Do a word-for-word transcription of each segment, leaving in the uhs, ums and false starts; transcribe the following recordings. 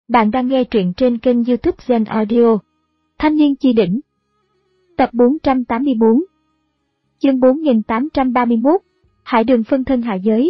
Bạn đang nghe truyện trên kênh YouTube Zen Audio. Thanh niên chi đỉnh. Tập bốn trăm tám mươi tư. Chương bốn nghìn tám trăm ba mươi mốt. Hải đường phân thân hạ giới.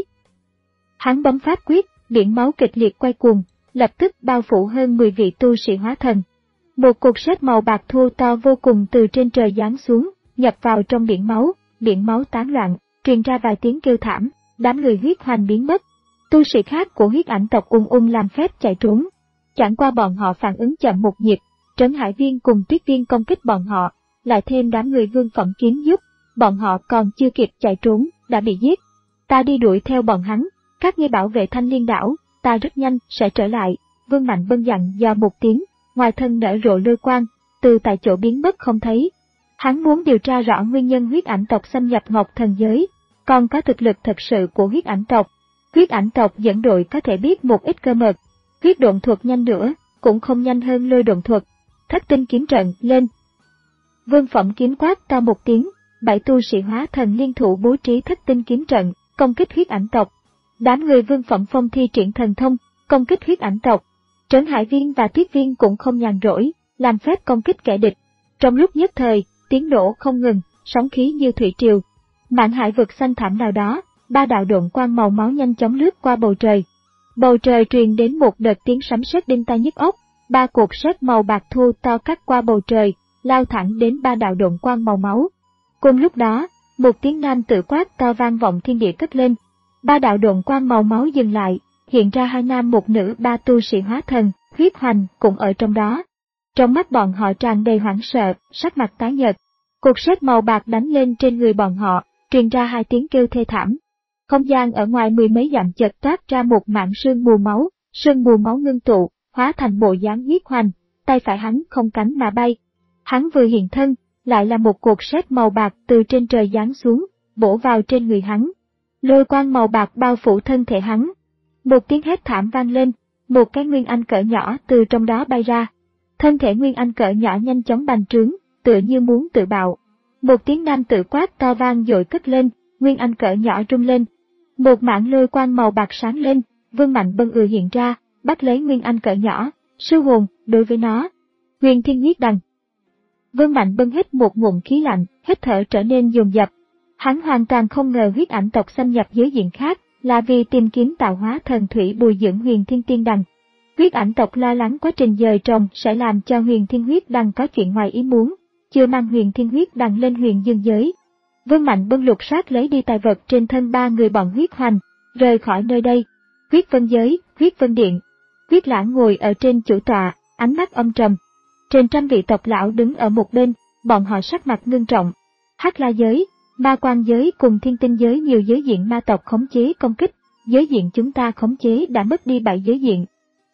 Hắn bấm pháp quyết, biển máu kịch liệt quay cuồng, lập tức bao phủ hơn mười vị tu sĩ hóa thần. Một cột sét màu bạc thô to vô cùng từ trên trời giáng xuống, nhập vào trong biển máu, biển máu tán loạn, truyền ra vài tiếng kêu thảm, đám người huyết hoành biến mất. Tu sĩ khác của huyết ảnh tộc ung ung làm phép chạy trốn. Chẳng qua bọn họ phản ứng chậm một nhịp, Trấn Hải Viên cùng Tuyết Viên công kích bọn họ, lại thêm đám người Vương Phẩm Kiếm giúp, bọn họ còn chưa kịp chạy trốn, đã bị giết. Ta đi đuổi theo bọn hắn, các ngươi bảo vệ Thanh Liên đảo, ta rất nhanh sẽ trở lại. Vương Mạnh Bân dặn do một tiếng, ngoài thân nở rộ lôi quang, từ tại chỗ biến mất không thấy. Hắn muốn điều tra rõ nguyên nhân huyết ảnh tộc xâm nhập Ngọc Thần giới, còn có thực lực thật sự của huyết ảnh tộc. Huyết ảnh tộc dẫn đội có thể biết một ít cơ mật. Huyết độn thuật nhanh nữa, cũng không nhanh hơn lôi độn thuật. Thất tinh kiếm trận, lên. Vương Phẩm Kiếm quát to một tiếng, bảy tu sĩ hóa thần liên thủ bố trí thất tinh kiếm trận, công kích huyết ảnh tộc. Đám người Vương Phẩm Phong thi triển thần thông, công kích huyết ảnh tộc. Trấn Hải Viên và Tuyết Viên cũng không nhàn rỗi, làm phép công kích kẻ địch. Trong lúc nhất thời, tiếng nổ không ngừng, sóng khí như thủy triều. Mạn hải vực xanh thẳm nào đó, ba đạo độn quang màu máu nhanh chóng lướt qua bầu trời. Bầu trời truyền đến một đợt tiếng sấm sét đinh tai nhức óc, ba cột sét màu bạc thô to cắt qua bầu trời, lao thẳng đến ba đạo độn quang màu máu. Cùng lúc đó, một tiếng nam tử quát to vang vọng thiên địa cất lên. Ba đạo độn quang màu máu dừng lại, hiện ra hai nam một nữ ba tu sĩ hóa thần, huyết hoành cũng ở trong đó. Trong mắt bọn họ tràn đầy hoảng sợ, sắc mặt tái nhợt. Cột sét màu bạc đánh lên trên người bọn họ, truyền ra hai tiếng kêu thê thảm. Không gian ở ngoài mười mấy dặm chợt toát ra một mảng sương mù máu, sương mù máu ngưng tụ, hóa thành bộ dáng huyết hoành, tay phải hắn không cánh mà bay. Hắn vừa hiện thân, lại là một cột sét màu bạc từ trên trời giáng xuống, bổ vào trên người hắn. Lôi quang màu bạc bao phủ thân thể hắn. Một tiếng hét thảm vang lên, một cái nguyên anh cỡ nhỏ từ trong đó bay ra. Thân thể nguyên anh cỡ nhỏ nhanh chóng bành trướng, tựa như muốn tự bạo. Một tiếng nam tử quát to vang dội cất lên, nguyên anh cỡ nhỏ rung lên. Một mảng lôi quang màu bạc sáng lên, Vương Mạnh Bân ừa hiện ra, bắt lấy nguyên anh cỡ nhỏ, sư hồn, đối với nó. Huyền Thiên Huyết Đằng. Vương Mạnh Bân hít một ngụm khí lạnh, hít thở trở nên dồn dập. Hắn hoàn toàn không ngờ huyết ảnh tộc xâm nhập giới diện khác, là vì tìm kiếm tạo hóa thần thủy bồi dưỡng Huyền Thiên Tiên Đằng. Huyết ảnh tộc lo lắng quá trình dời trồng sẽ làm cho Huyền Thiên Huyết Đằng có chuyện ngoài ý muốn, chưa mang Huyền Thiên Huyết Đằng lên Huyền Dương giới. Vương Mạnh Bân lục soát lấy đi tài vật trên thân ba người bọn huyết hoành, rời khỏi nơi đây. Huyết Vân giới, Huyết Vân điện. Huyết Lãng ngồi ở trên chủ tọa, ánh mắt âm trầm. Trên trăm vị tộc lão đứng ở một bên, bọn họ sắc mặt ngưng trọng. Hắc La giới, Ma Quan giới cùng Thiên Tinh giới nhiều giới diện ma tộc khống chế công kích, giới diện chúng ta khống chế đã mất đi bảy giới diện.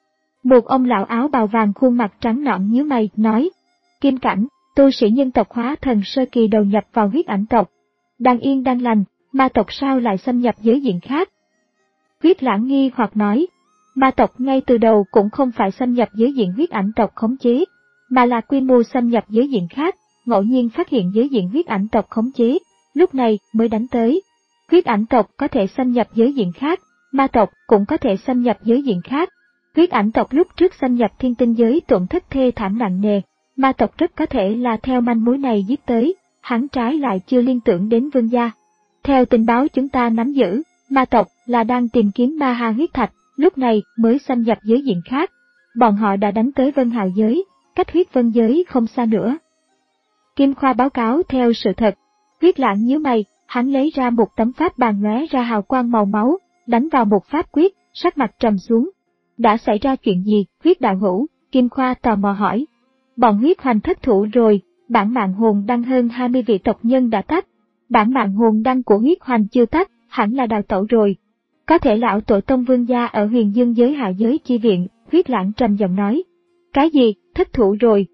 Một ông lão áo bào vàng khuôn mặt trắng nõn nhíu mày, nói: Kim Cảnh, tu sĩ nhân tộc hóa thần sơ kỳ đầu nhập vào huyết ảnh tộc. Đang yên đang lành, ma tộc sao lại xâm nhập giới diện khác? Huyết Lãng nghi hoặc nói, ma tộc ngay từ đầu cũng không phải xâm nhập giới diện huyết ảnh tộc khống chế, mà là quy mô xâm nhập giới diện khác, ngẫu nhiên phát hiện giới diện huyết ảnh tộc khống chế, lúc này mới đánh tới. Huyết ảnh tộc có thể xâm nhập giới diện khác, ma tộc cũng có thể xâm nhập giới diện khác. Huyết ảnh tộc lúc trước xâm nhập Thiên Tinh giới tổn thất thê thảm nặng nề, ma tộc rất có thể là theo manh mối này giết tới. Hắn trái lại chưa liên tưởng đến Vương gia. Theo tình báo chúng ta nắm giữ, ma tộc là đang tìm kiếm ma ha huyết thạch, lúc này mới xâm nhập giới diện khác. Bọn họ đã đánh tới Vân Hào giới, cách huyết vân giới không xa nữa. Kim Khoa báo cáo theo sự thật. Huyết Lãng nhíu mày, hắn lấy ra một tấm pháp bàn lóe ra hào quang màu máu, đánh vào một pháp quyết, sắc mặt trầm xuống. Đã xảy ra chuyện gì, Huyết đạo hữu? Kim Khoa tò mò hỏi. Bọn huyết hoành thất thủ rồi. Bản mạng hồn đăng hơn hai mươi vị tộc nhân đã tắt. Bản mạng hồn đăng của huyết hoành chưa tắt, hẳn là đào tẩu rồi. Có thể lão tổ tông Vương gia ở Huyền Dương giới hạ giới chi viện, Huyết Lãng trầm giọng nói. Cái gì, thất thủ rồi?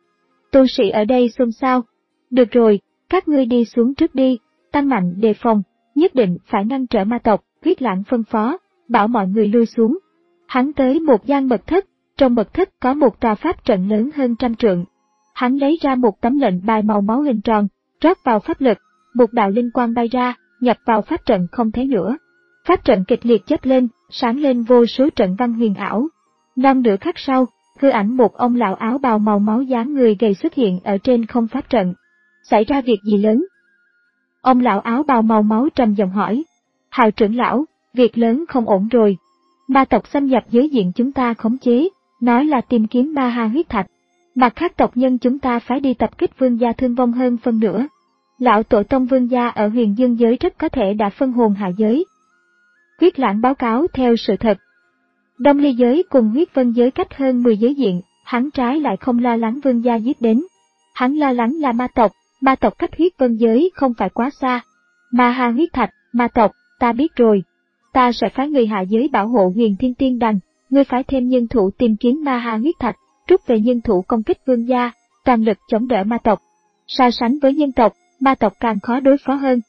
Tu sĩ ở đây xôn xao. Được rồi, các ngươi đi xuống trước đi, tăng mạnh đề phòng, nhất định phải ngăn trở ma tộc, Huyết Lãng phân phó, bảo mọi người lui xuống. Hắn tới một gian mật thất, trong mật thất có một tòa pháp trận lớn hơn trăm trượng. Hắn lấy ra một tấm lệnh bài màu máu hình tròn, rót vào pháp lực, một đạo linh quang bay ra, nhập vào pháp trận không thấy nữa. Pháp trận kịch liệt chớp lên, sáng lên vô số trận văn huyền ảo. Non nửa khắc sau, hư ảnh một ông lão áo bào màu máu dáng người gầy xuất hiện ở trên không pháp trận. Xảy ra việc gì lớn? Ông lão áo bào màu máu trầm giọng hỏi. Hào trưởng lão, việc lớn không ổn rồi. Ma tộc xâm nhập giới diện chúng ta khống chế, nói là tìm kiếm ma ha huyết thạch. Mặt khác tộc nhân chúng ta phải đi tập kích vương gia thương vong hơn phân nửa. Lão tổ tông vương gia ở huyền dương giới rất có thể đã phân hồn hạ giới. Huyết Lãng báo cáo theo sự thật. Đông ly giới cùng huyết vân giới cách hơn mười giới diện, hắn trái lại không lo lắng vương gia giết đến. Hắn lo lắng là ma tộc, ma tộc cách huyết vân giới không phải quá xa. Ma ha huyết thạch, ma tộc, ta biết rồi. Ta sẽ phái người hạ giới bảo hộ huyền thiên tiên đằng, ngươi phải thêm nhân thủ tìm kiếm ma ha huyết thạch, rút về nhân thủ công kích vương gia, toàn lực chống đỡ ma tộc. So sánh với nhân tộc, ma tộc càng khó đối phó hơn.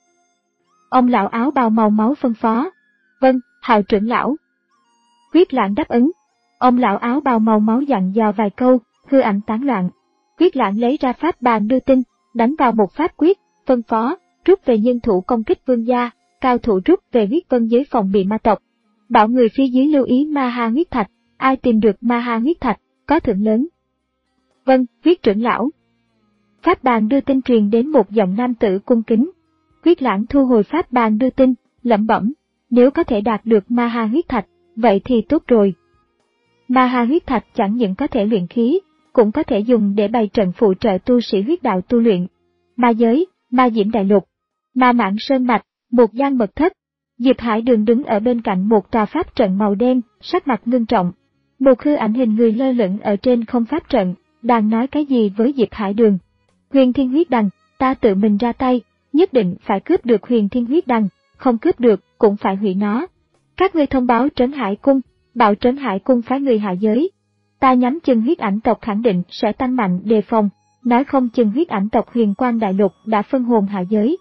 Ông lão áo bào màu máu phân phó. Vâng, Hào trưởng lão. Huyết Lãng đáp ứng. Ông lão áo bào màu máu dặn dò vài câu, hư ảnh tán loạn. Huyết Lãng lấy ra pháp bàn đưa tin, đánh vào một pháp quyết, phân phó, rút về nhân thủ công kích vương gia, cao thủ rút về huyết vân giới phòng bị ma tộc. Bảo người phía dưới lưu ý ma ha huyết thạch, ai tìm được ma ha huyết thạch, có thưởng lớn. Vâng, huyết trưởng lão. Pháp bàn đưa tin truyền đến một giọng nam tử cung kính. Huyết Lãng thu hồi pháp bàn đưa tin, lẩm bẩm, nếu có thể đạt được ma ha huyết thạch, vậy thì tốt rồi. Ma ha huyết thạch chẳng những có thể luyện khí, cũng có thể dùng để bày trận phụ trợ tu sĩ huyết đạo tu luyện. Ma giới, ma diễm đại lục, ma mãng sơn mạch, một gian mật thất. Diệp Hải Đường đứng ở bên cạnh một tòa pháp trận màu đen, sắc mặt ngưng trọng. Một hư ảnh hình người lơ lửng ở trên không pháp trận, đang nói cái gì với Diệp Hải Đường. Huyền Thiên Huyết Đằng, ta tự mình ra tay, nhất định phải cướp được Huyền Thiên Huyết Đằng, không cướp được cũng phải hủy nó. Các ngươi thông báo Trấn Hải Cung, bảo Trấn Hải Cung phái người hạ giới. Ta nhắm chừng huyết ảnh tộc khẳng định sẽ tăng mạnh đề phòng, nói không chừng huyết ảnh tộc Huyền Quang Đại Lục đã phân hồn hạ giới.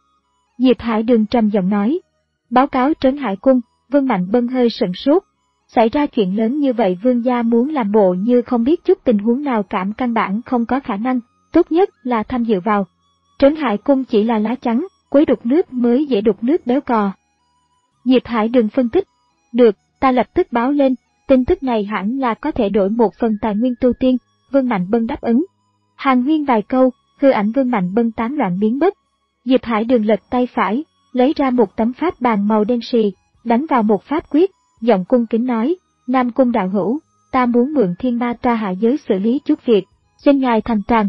Diệp Hải Đường trầm giọng nói. Báo cáo Trấn Hải Cung, Vương Mạnh Bân hơi sửng sốt. Xảy ra chuyện lớn như vậy vương gia muốn làm bộ như không biết chút tình huống nào cảm căn bản không có khả năng, tốt nhất là tham dự vào. Trấn Hải Cung chỉ là lá chắn, quấy đục nước mới dễ đục nước béo cò. Diệp Hải Đường phân tích. Được, ta lập tức báo lên, tin tức này hẳn là có thể đổi một phần tài nguyên tu tiên, Vương Mạnh Bân đáp ứng. Hàn huyên vài câu, hư ảnh Vương Mạnh Bân tán loạn biến mất. Diệp Hải Đường lật tay phải, lấy ra một tấm pháp bàn màu đen xì, đánh vào một pháp quyết, giọng cung kính nói, Nam Cung đạo hữu, ta muốn mượn thiên ma toa hạ giới xử lý chút việc, xin ngài thành toàn.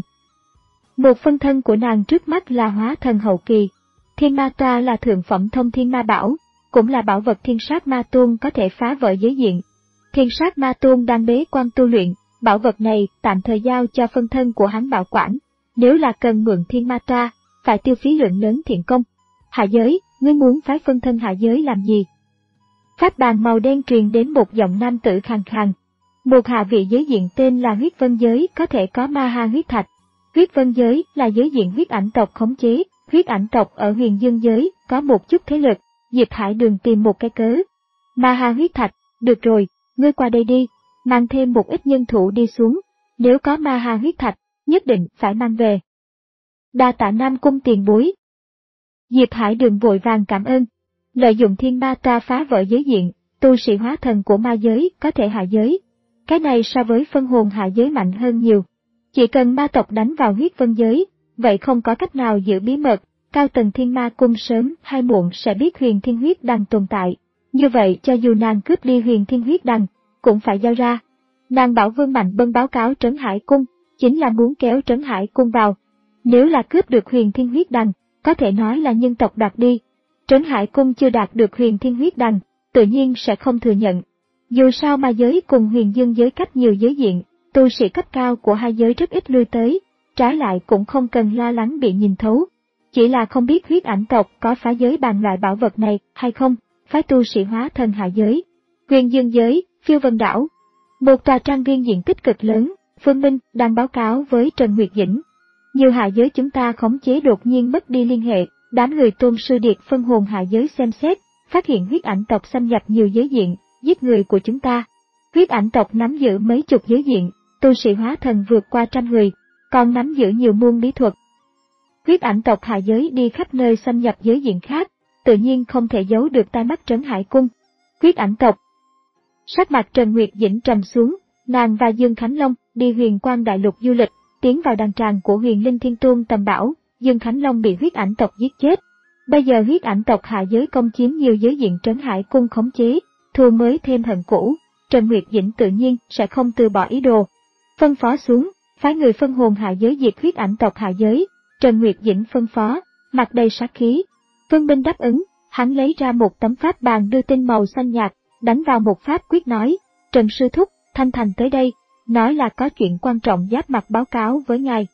Một phân thân của nàng trước mắt là hóa thần hậu kỳ. Thiên ma toa là thượng phẩm thông thiên ma bảo, cũng là bảo vật thiên sát ma tôn có thể phá vỡ giới diện. Thiên sát ma tôn đang bế quan tu luyện, bảo vật này tạm thời giao cho phân thân của hắn bảo quản. Nếu là cần mượn thiên ma toa, phải tiêu phí lượng lớn thiện công. Hạ giới, ngươi muốn phái phân thân hạ giới làm gì? Pháp bàn màu đen truyền đến một giọng nam tử khàn khàn. Một hạ vị giới diện tên là huyết vân giới có thể có ma ha huyết thạch. Huyết vân giới là giới diện huyết ảnh tộc khống chế, huyết ảnh tộc ở huyền dương giới có một chút thế lực. Diệp Hải Đường tìm một cái cớ. Ma ha huyết thạch, được rồi, ngươi qua đây đi, mang thêm một ít nhân thủ đi xuống, nếu có ma ha huyết thạch, nhất định phải mang về. Đa tạ Nam Cung tiền bối. Diệp Hải Đường vội vàng cảm ơn. Lợi dụng thiên ma toa phá vỡ giới diện, tu sĩ hóa thần của ma giới có thể hạ giới. Cái này so với phân hồn hạ giới mạnh hơn nhiều. Chỉ cần ma tộc đánh vào huyết vân giới, vậy không có cách nào giữ bí mật, cao tầng thiên ma cung sớm hay muộn sẽ biết huyền thiên huyết đằng tồn tại. Như vậy cho dù nàng cướp đi huyền thiên huyết đằng, cũng phải giao ra. Nàng bảo Vương Mạnh Bân báo cáo Trấn Hải Cung, chính là muốn kéo Trấn Hải Cung vào. Nếu là cướp được huyền thiên huyết đằng, có thể nói là nhân tộc đoạt đi. Trấn Hải Cung chưa đạt được huyền thiên huyết đằng, tự nhiên sẽ không thừa nhận. Dù sao ma giới cùng huyền dương giới cách nhiều giới diện, tu sĩ cấp cao của hai giới rất ít lui tới, trái lại cũng không cần lo lắng bị nhìn thấu. Chỉ là không biết huyết ảnh tộc có phá giới bàn loại bảo vật này hay không, phái tu sĩ hóa thần hạ giới. Huyền dương giới, Phiêu Vân Đảo. Một tòa trang viên diện tích cực lớn, Phương Minh đang báo cáo với Trần Nguyệt Dĩnh. Nhiều hạ giới chúng ta khống chế đột nhiên mất đi liên hệ, đám người Tôn Sư Điệt phân hồn hạ giới xem xét, phát hiện huyết ảnh tộc xâm nhập nhiều giới diện, giết người của chúng ta. Huyết ảnh tộc nắm giữ mấy chục giới diện, tu sĩ hóa thần vượt qua trăm người, còn nắm giữ nhiều môn bí thuật. Huyết ảnh tộc hạ giới đi khắp nơi xâm nhập giới diện khác, tự nhiên không thể giấu được tai mắt Trấn Hải Cung. Huyết ảnh tộc. Sắc mặt Trần Nguyệt Dĩnh trầm xuống, nàng và Dương Khánh Long đi Huyền Quang Đại Lục du lịch, tiến vào đàn tràng của Huyền Linh Thiên Tôn tầm bảo, Dương Khánh Long bị huyết ảnh tộc giết chết. Bây giờ huyết ảnh tộc hạ giới công chiếm nhiều giới diện Trấn Hải Cung khống chế, thù mới thêm hận cũ, Trần Nguyệt Dĩnh tự nhiên sẽ không từ bỏ ý đồ. Phân phó xuống, phái người phân hồn hạ giới diệt huyết ảnh tộc hạ giới, Trần Nguyệt Dĩnh phân phó, mặt đầy sát khí. Vương Binh đáp ứng, hắn lấy ra một tấm pháp bàn đưa tin màu xanh nhạt, đánh vào một pháp quyết nói, Trần Sư Thúc, Thanh Thành tới đây, nói là có chuyện quan trọng giáp mặt báo cáo với ngài.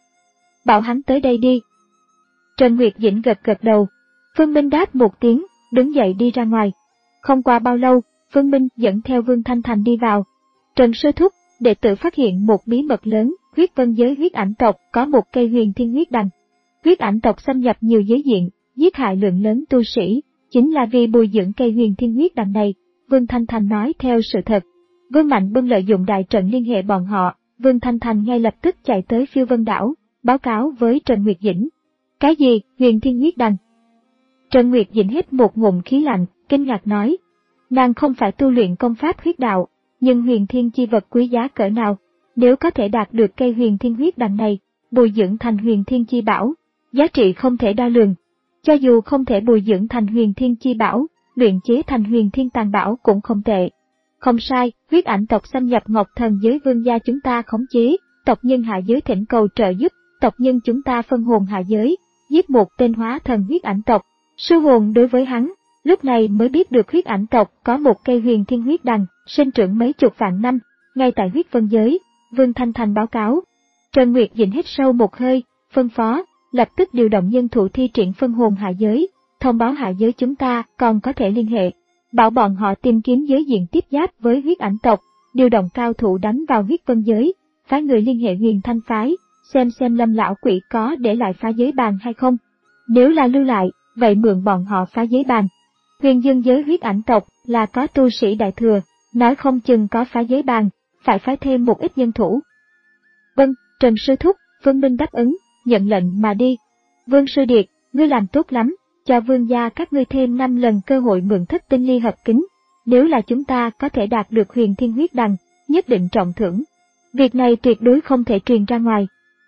Bảo hắn tới đây đi. Trần Nguyệt Dĩnh gật gật đầu, Vương Binh đáp một tiếng, đứng dậy đi ra ngoài. Không qua bao lâu, Vương Binh dẫn theo Vương Thanh Thành đi vào. Trần Sư Thúc, đệ tử phát hiện một bí mật lớn, huyết vân giới huyết ảnh tộc có một cây huyền thiên huyết đằng. Huyết ảnh tộc xâm nhập nhiều giới diện, giết hại lượng lớn tu sĩ, chính là vì bồi dưỡng cây huyền thiên huyết đằng này, Vương Thanh Thành nói theo sự thật. Vương Mạnh Bân lợi dụng đại trận liên hệ bọn họ, Vương Thanh Thành ngay lập tức chạy tới Phiêu Vân Đảo, báo cáo với Trần Nguyệt Dĩnh. Cái gì, huyền thiên huyết đằng? Trần Nguyệt Dĩnh hít một ngụm khí lạnh, kinh ngạc nói. Nàng không phải tu luyện công pháp huyết đạo, nhưng huyền thiên chi vật quý giá cỡ nào, nếu có thể đạt được cây huyền thiên huyết đằng này, bồi dưỡng thành huyền thiên chi bảo, giá trị không thể đo lường. Cho dù không thể bồi dưỡng thành huyền thiên chi bảo, luyện chế thành huyền thiên tàn bảo cũng không tệ. Không sai, huyết ảnh tộc xâm nhập Ngọc Thần giới vương gia chúng ta khống chế, tộc nhân hạ giới thỉnh cầu trợ giúp, tộc nhân chúng ta phân hồn hạ giới, giết một tên hóa thần huyết ảnh tộc. Sư hồn đối với hắn, lúc này mới biết được huyết ảnh tộc có một cây huyền thiên huyết đằng, sinh trưởng mấy chục vạn năm, ngay tại huyết vân giới. Vương Thanh Thành báo cáo. Trần Nguyệt Dĩnh hít sâu một hơi, phân phó, lập tức điều động nhân thủ thi triển phân hồn hạ giới, thông báo hạ giới chúng ta còn có thể liên hệ, bảo bọn họ tìm kiếm giới diện tiếp giáp với huyết ảnh tộc, điều động cao thủ đánh vào huyết vân giới, phái người liên hệ Huyền Thanh phái, xem xem Lâm lão quỷ có để lại phá giới bàn hay không. Nếu là lưu lại, vậy mượn bọn họ phá giới bàn. Huyền Dương giới huyết ảnh tộc là có tu sĩ đại thừa, nói không chừng có phá giới bàn, phải phái thêm một ít nhân thủ. Vâng, Trần Sư Thúc, Vương Minh đáp ứng, nhận lệnh mà đi. Vương Sư Điệt, ngươi làm tốt lắm, cho vương gia các ngươi thêm năm lần cơ hội mượn thất tinh ly hợp kính. Nếu là chúng ta có thể đạt được huyền thiên huyết đằng, nhất định trọng thưởng. Việc này tuyệt đối không thể truyền ra ngoài.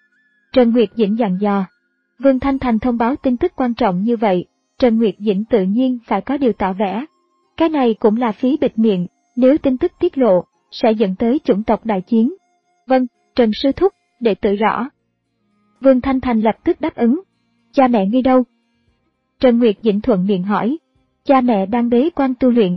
Trần Nguyệt Dĩnh dặn dò. Vương Thanh Thành thông báo tin tức quan trọng như vậy, Trần Nguyệt Dĩnh tự nhiên phải có điều tỏ vẻ. Cái này cũng là phí bịt miệng, nếu tin tức tiết lộ, sẽ dẫn tới chủng tộc đại chiến. Vâng, Trần Sư Thúc, đệ tử rõ. Vương Thanh Thành lập tức đáp ứng. Cha mẹ ngươi đâu? Trần Nguyệt Dĩnh thuận miệng hỏi. Cha mẹ đang bế quan tu luyện.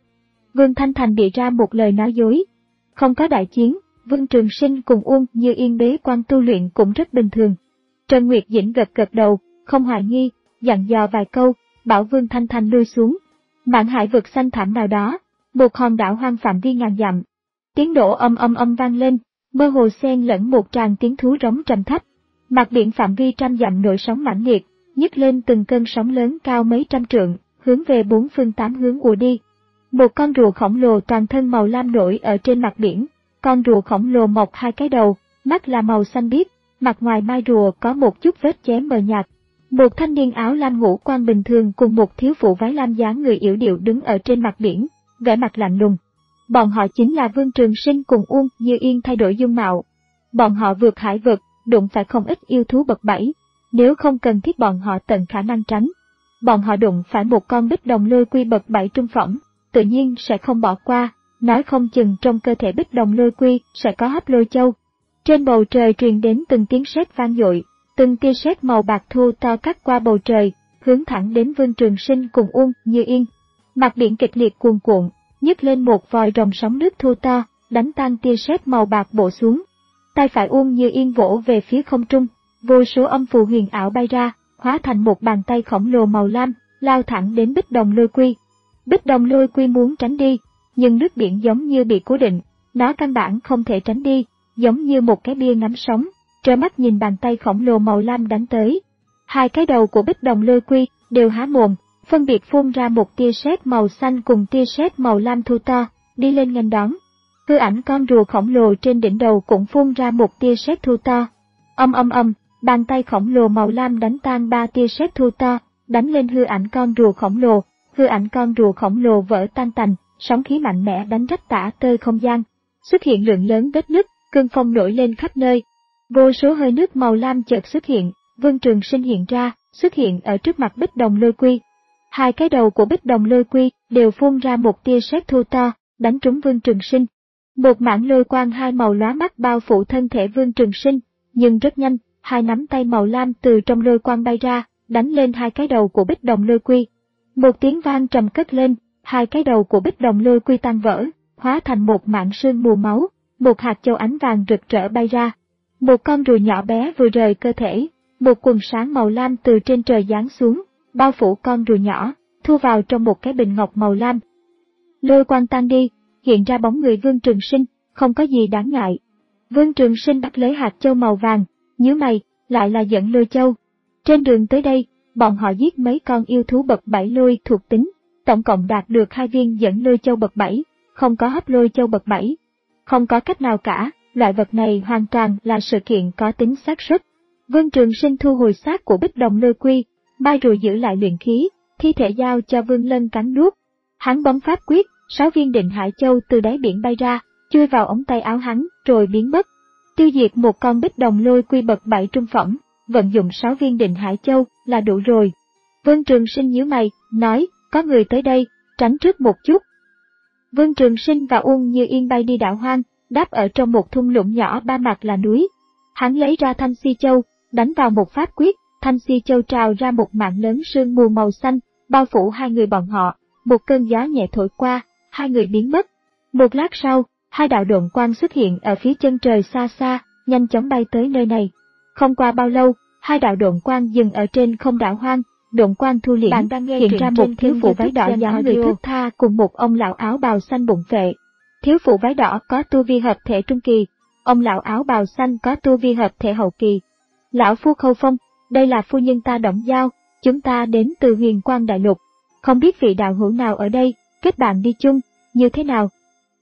Vương Thanh Thành bị ra một lời nói dối. Không có đại chiến, Vương Trường Sinh cùng Uông Như Yên bế quan tu luyện cũng rất bình thường. Trần Nguyệt Dĩnh gật gật đầu, không hoài nghi, dặn dò vài câu, bảo Vương Thanh Thành lui xuống. Mạn hải vực xanh thẳm nào đó, một hòn đảo hoang phạm vi ngàn dặm. Tiếng nổ âm âm âm vang lên, mơ hồ xen lẫn một tràng tiếng thú rống trầm thấp. Mặt biển phạm vi trăm dặm nổi sóng mãnh liệt, nhấc lên từng cơn sóng lớn cao mấy trăm trượng, hướng về bốn phương tám hướng ùa đi. Một con rùa khổng lồ toàn thân màu lam nổi ở trên mặt biển, con rùa khổng lồ mọc hai cái đầu, mắt là màu xanh biếc, mặt ngoài mai rùa có một chút vết chém mờ nhạt. Một thanh niên áo lam ngũ quan bình thường cùng một thiếu phụ váy lam dáng người yểu điệu đứng ở trên mặt biển, vẻ mặt lạnh lùng. Bọn họ chính là Vương Trường Sinh cùng Uông Như Yên thay đổi dung mạo. Bọn họ vượt hải vực, đụng phải không ít yêu thú bậc bảy, nếu không cần thiết bọn họ tận khả năng tránh. Bọn họ đụng phải một con bích đồng lôi quy bậc bảy trung phẩm, tự nhiên sẽ không bỏ qua, nói không chừng trong cơ thể bích đồng lôi quy sẽ có hấp lôi châu. Trên bầu trời truyền đến từng tiếng sét vang dội, từng tia sét màu bạc thu to cắt qua bầu trời, hướng thẳng đến Vương Trường Sinh cùng Uông Như Yên. Mặt biển kịch liệt cuồn cuộn, nhấc lên một vòi rồng sóng nước thu to, đánh tan tia sét màu bạc bổ xuống. Tay phải Uông Như Yên vỗ về phía không trung, vô số âm phù huyền ảo bay ra, hóa thành một bàn tay khổng lồ màu lam, lao thẳng đến bích đồng lôi quy. Bích đồng lôi quy muốn tránh đi, nhưng nước biển giống như bị cố định, nó căn bản không thể tránh đi, giống như một cái bia ngắm sóng, trơ mắt nhìn bàn tay khổng lồ màu lam đánh tới. Hai cái đầu của bích đồng lôi quy đều há mồm, phân biệt phun ra một tia sét màu xanh cùng tia sét màu lam thu to, đi lên nghênh đón. Hư ảnh con rùa khổng lồ trên đỉnh đầu cũng phun ra một tia sét thu to. Âm âm âm, bàn tay khổng lồ màu lam đánh tan ba tia sét thu to, đánh lên hư ảnh con rùa khổng lồ. Hư ảnh con rùa khổng lồ vỡ tan tành, sóng khí mạnh mẽ đánh rách tả tơi không gian, xuất hiện lượng lớn vết nứt, cơn phong nổi lên khắp nơi. Vô số hơi nước màu lam chợt xuất hiện, Vương Trường Sinh hiện ra, xuất hiện ở trước mặt Bích Đồng Lôi Quy. Hai cái đầu của Bích Đồng Lôi Quy đều phun ra một tia sét thô to, đánh trúng Vương Trường Sinh. Một mảng lôi quang hai màu lóa mắt bao phủ thân thể Vương Trường Sinh, nhưng rất nhanh, hai nắm tay màu lam từ trong lôi quang bay ra, đánh lên hai cái đầu của Bích Đồng Lôi Quy. Một tiếng vang trầm cất lên, hai cái đầu của Bích Đồng Lôi Quy tan vỡ, hóa thành một mảng sương mù máu, một hạt châu ánh vàng rực rỡ bay ra. Một con rùa nhỏ bé vừa rời cơ thể, một quần sáng màu lam từ trên trời giáng xuống, bao phủ con rùa nhỏ, thu vào trong một cái bình ngọc màu lam. Lôi quang tan đi, hiện ra bóng người Vương Trường Sinh, không có gì đáng ngại. Vương Trường Sinh bắt lấy hạt châu màu vàng, nhíu mày, lại là dẫn lôi châu. Trên đường tới đây, bọn họ giết mấy con yêu thú bậc bảy lôi thuộc tính, tổng cộng đạt được hai viên dẫn lôi châu bậc bảy, không có hấp lôi châu bậc bảy. Không có cách nào cả, loại vật này hoàn toàn là sự kiện có tính xác suất. Vương Trường Sinh thu hồi xác của Bích Đồng Lôi Quy, bay rồi giữ lại luyện khí, thi thể giao cho Vương Lân cắn nuốt. Hắn bấm pháp quyết, sáu viên định hải châu từ đáy biển bay ra, chui vào ống tay áo hắn, rồi biến mất. Tiêu diệt một con Bích Đồng Lôi Quy bậc bảy trung phẩm, vận dụng sáu viên định hải châu là đủ rồi. Vương Trường Sinh nhíu mày, nói, có người tới đây, tránh trước một chút. Vương Trường Sinh và Uông Như Yên bay đi đảo hoang, đáp ở trong một thung lũng nhỏ ba mặt là núi. Hắn lấy ra thanh si châu, đánh vào một pháp quyết, thanh si châu trào ra một mảng lớn sương mù màu xanh, bao phủ hai người bọn họ, một cơn gió nhẹ thổi qua, hai người biến mất. Một lát sau, hai đạo độn quang xuất hiện ở phía chân trời xa xa, nhanh chóng bay tới nơi này. Không qua bao lâu, hai đạo độn quang dừng ở trên không đảo hoang, độn quang thu liễm, hiện ra một thiếu phụ váy đỏ dáng người thướt tha cùng một ông lão áo bào xanh bụng phệ. Thiếu phụ váy đỏ có tu vi hợp thể trung kỳ, ông lão áo bào xanh có tu vi hợp thể hậu kỳ. Lão phu Khâu Phong, đây là phu nhân ta Đổng Giao, chúng ta đến từ Huyền Quang Đại Lục, không biết vị đạo hữu nào ở đây, kết bạn đi chung, như thế nào?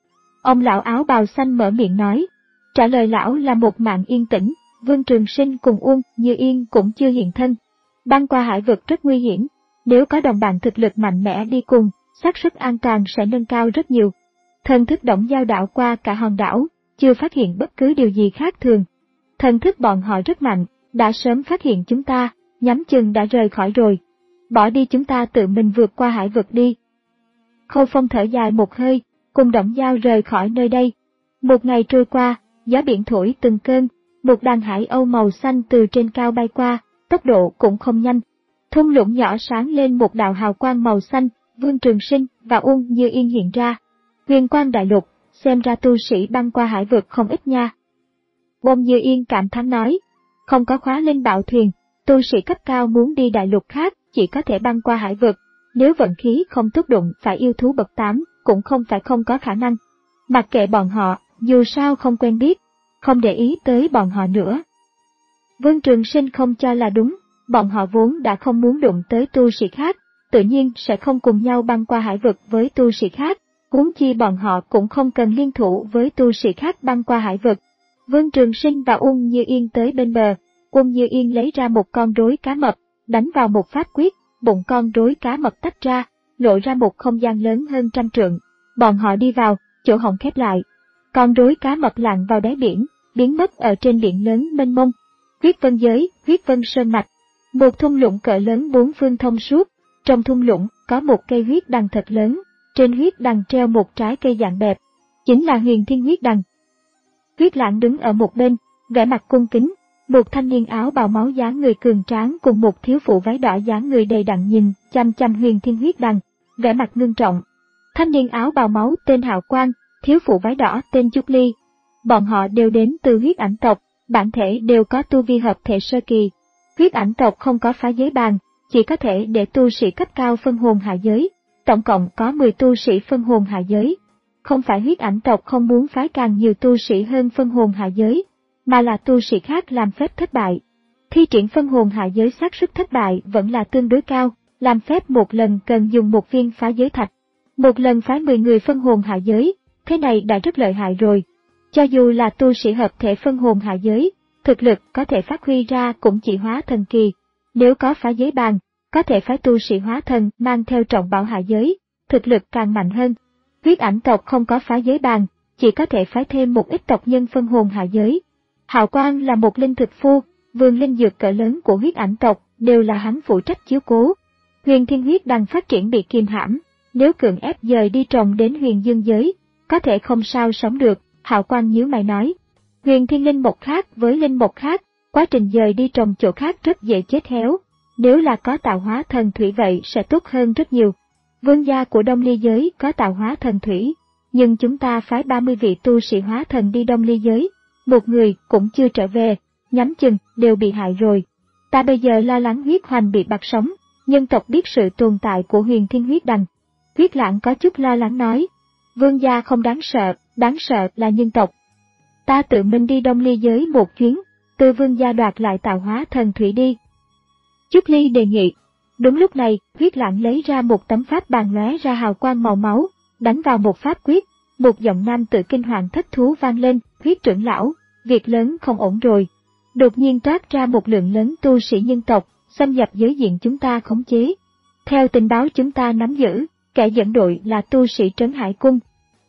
Ông lão áo bào xanh mở miệng nói, trả lời lão là một màn yên tĩnh. Vương Trường Sinh cùng Uông Như Yên cũng chưa hiện thân. Băng qua hải vực rất nguy hiểm, nếu có đồng bạn thực lực mạnh mẽ đi cùng, xác suất an toàn sẽ nâng cao rất nhiều. Thần thức Đổng Giao đảo qua cả hòn đảo, chưa phát hiện bất cứ điều gì khác thường. Thần thức bọn họ rất mạnh, đã sớm phát hiện chúng ta, nhắm chừng đã rời khỏi rồi. Bỏ đi, chúng ta tự mình vượt qua hải vực đi. Khâu Phong thở dài một hơi, cùng Đổng Giao rời khỏi nơi đây. Một ngày trôi qua, gió biển thổi từng cơn, một đàn hải âu màu xanh từ trên cao bay qua, tốc độ cũng không nhanh. Thung lũng nhỏ sáng lên một đạo hào quang màu xanh, Vương Trường Sinh và Uông Như Yên hiện ra. Huyền Quang Đại Lục, xem ra tu sĩ băng qua hải vực không ít nha. Uông Như Yên cảm thán nói, không có khóa linh bảo thuyền, tu sĩ cấp cao muốn đi đại lục khác chỉ có thể băng qua hải vực, nếu vận khí không tốt đụng phải yêu thú bậc tám cũng không phải không có khả năng. Mặc kệ bọn họ, dù sao không quen biết, không để ý tới bọn họ nữa. Vương Trường Sinh không cho là đúng, bọn họ vốn đã không muốn đụng tới tu sĩ khác, tự nhiên sẽ không cùng nhau băng qua hải vực với tu sĩ khác, huống chi bọn họ cũng không cần liên thủ với tu sĩ khác băng qua hải vực. Vương Trường Sinh và Uông Như Yên tới bên bờ, Uông Như Yên lấy ra một con rối cá mập, đánh vào một pháp quyết, bụng con rối cá mập tách ra, lộ ra một không gian lớn hơn trăm trượng. Bọn họ đi vào, chỗ hổng khép lại. Con rối cá mập lặn vào đáy biển, biến mất ở trên biển lớn mênh mông. Huyết Vân Giới, Huyết Vân Sơn Mạch. Một thung lũng cỡ lớn bốn phương thông suốt, trong thung lũng có một cây huyết đằng thật lớn, trên huyết đằng treo một trái cây dạng bẹp, chính là Huyền Thiên huyết đằng. Huyết Lãng đứng ở một bên, vẻ mặt cung kính, một thanh niên áo bào máu dáng người cường tráng cùng một thiếu phụ váy đỏ dáng người đầy đặn nhìn chăm chăm Huyền Thiên huyết đằng, vẻ mặt ngưng trọng. Thanh niên áo bào máu tên Hạo Quang, thiếu phụ váy đỏ tên Trúc Ly. Bọn họ đều đến từ huyết ảnh tộc, bản thể đều có tu vi hợp thể sơ kỳ. Huyết ảnh tộc không có phá giới bàn, chỉ có thể để tu sĩ cấp cao phân hồn hạ giới, tổng cộng có mười tu sĩ phân hồn hạ giới. Không phải huyết ảnh tộc không muốn phái càng nhiều tu sĩ hơn phân hồn hạ giới, mà là tu sĩ khác làm phép thất bại. Thi triển phân hồn hạ giới xác suất thất bại vẫn là tương đối cao, làm phép một lần cần dùng một viên phá giới thạch. Một lần phái mười người phân hồn hạ giới, thế này đã rất lợi hại rồi. Cho dù là tu sĩ hợp thể phân hồn hạ giới, thực lực có thể phát huy ra cũng chỉ hóa thần kỳ. Nếu có phá giới bàn, có thể phái tu sĩ hóa thần mang theo trọng bảo hạ giới, thực lực càng mạnh hơn. Huyết ảnh tộc không có phá giới bàn, chỉ có thể phái thêm một ít tộc nhân phân hồn hạ giới. Hạo Quang là một linh thực phu, vườn linh dược cỡ lớn của huyết ảnh tộc đều là hắn phụ trách chiếu cố. Huyền Thiên Huyết Đằng phát triển bị kìm hãm, nếu cưỡng ép dời đi trồng đến huyền dương giới, có thể không sao sống được. Hạo Quang nhíu mày nói, huyền thiên linh một khác với linh một khác, quá trình dời đi trồng chỗ khác rất dễ chết héo. Nếu là có tạo hóa thần thủy vậy sẽ tốt hơn rất nhiều. Vương gia của Đông Ly giới có tạo hóa thần thủy, nhưng chúng ta phái ba mươi vị tu sĩ hóa thần đi Đông Ly giới, một người cũng chưa trở về, nhắm chừng đều bị hại rồi. Ta bây giờ lo lắng huyết hoành bị bạt sống, nhân tộc biết sự tồn tại của huyền thiên huyết đằng. Huyết Lãng có chút lo lắng nói, vương gia không đáng sợ, đáng sợ là nhân tộc. Ta tự mình đi Đông Ly giới một chuyến, từ vương gia đoạt lại tạo hóa thần thủy đi. Trúc Ly đề nghị. Đúng lúc này, Huyết Lãng lấy ra một tấm pháp bàn lóe ra hào quang màu máu, đánh vào một pháp quyết, một giọng nam tự kinh hoàng thất thú vang lên, Huyết trưởng lão, việc lớn không ổn rồi. Đột nhiên toát ra một lượng lớn tu sĩ nhân tộc, xâm nhập giới diện chúng ta khống chế. Theo tình báo chúng ta nắm giữ, kẻ dẫn đội là tu sĩ Trấn Hải Cung.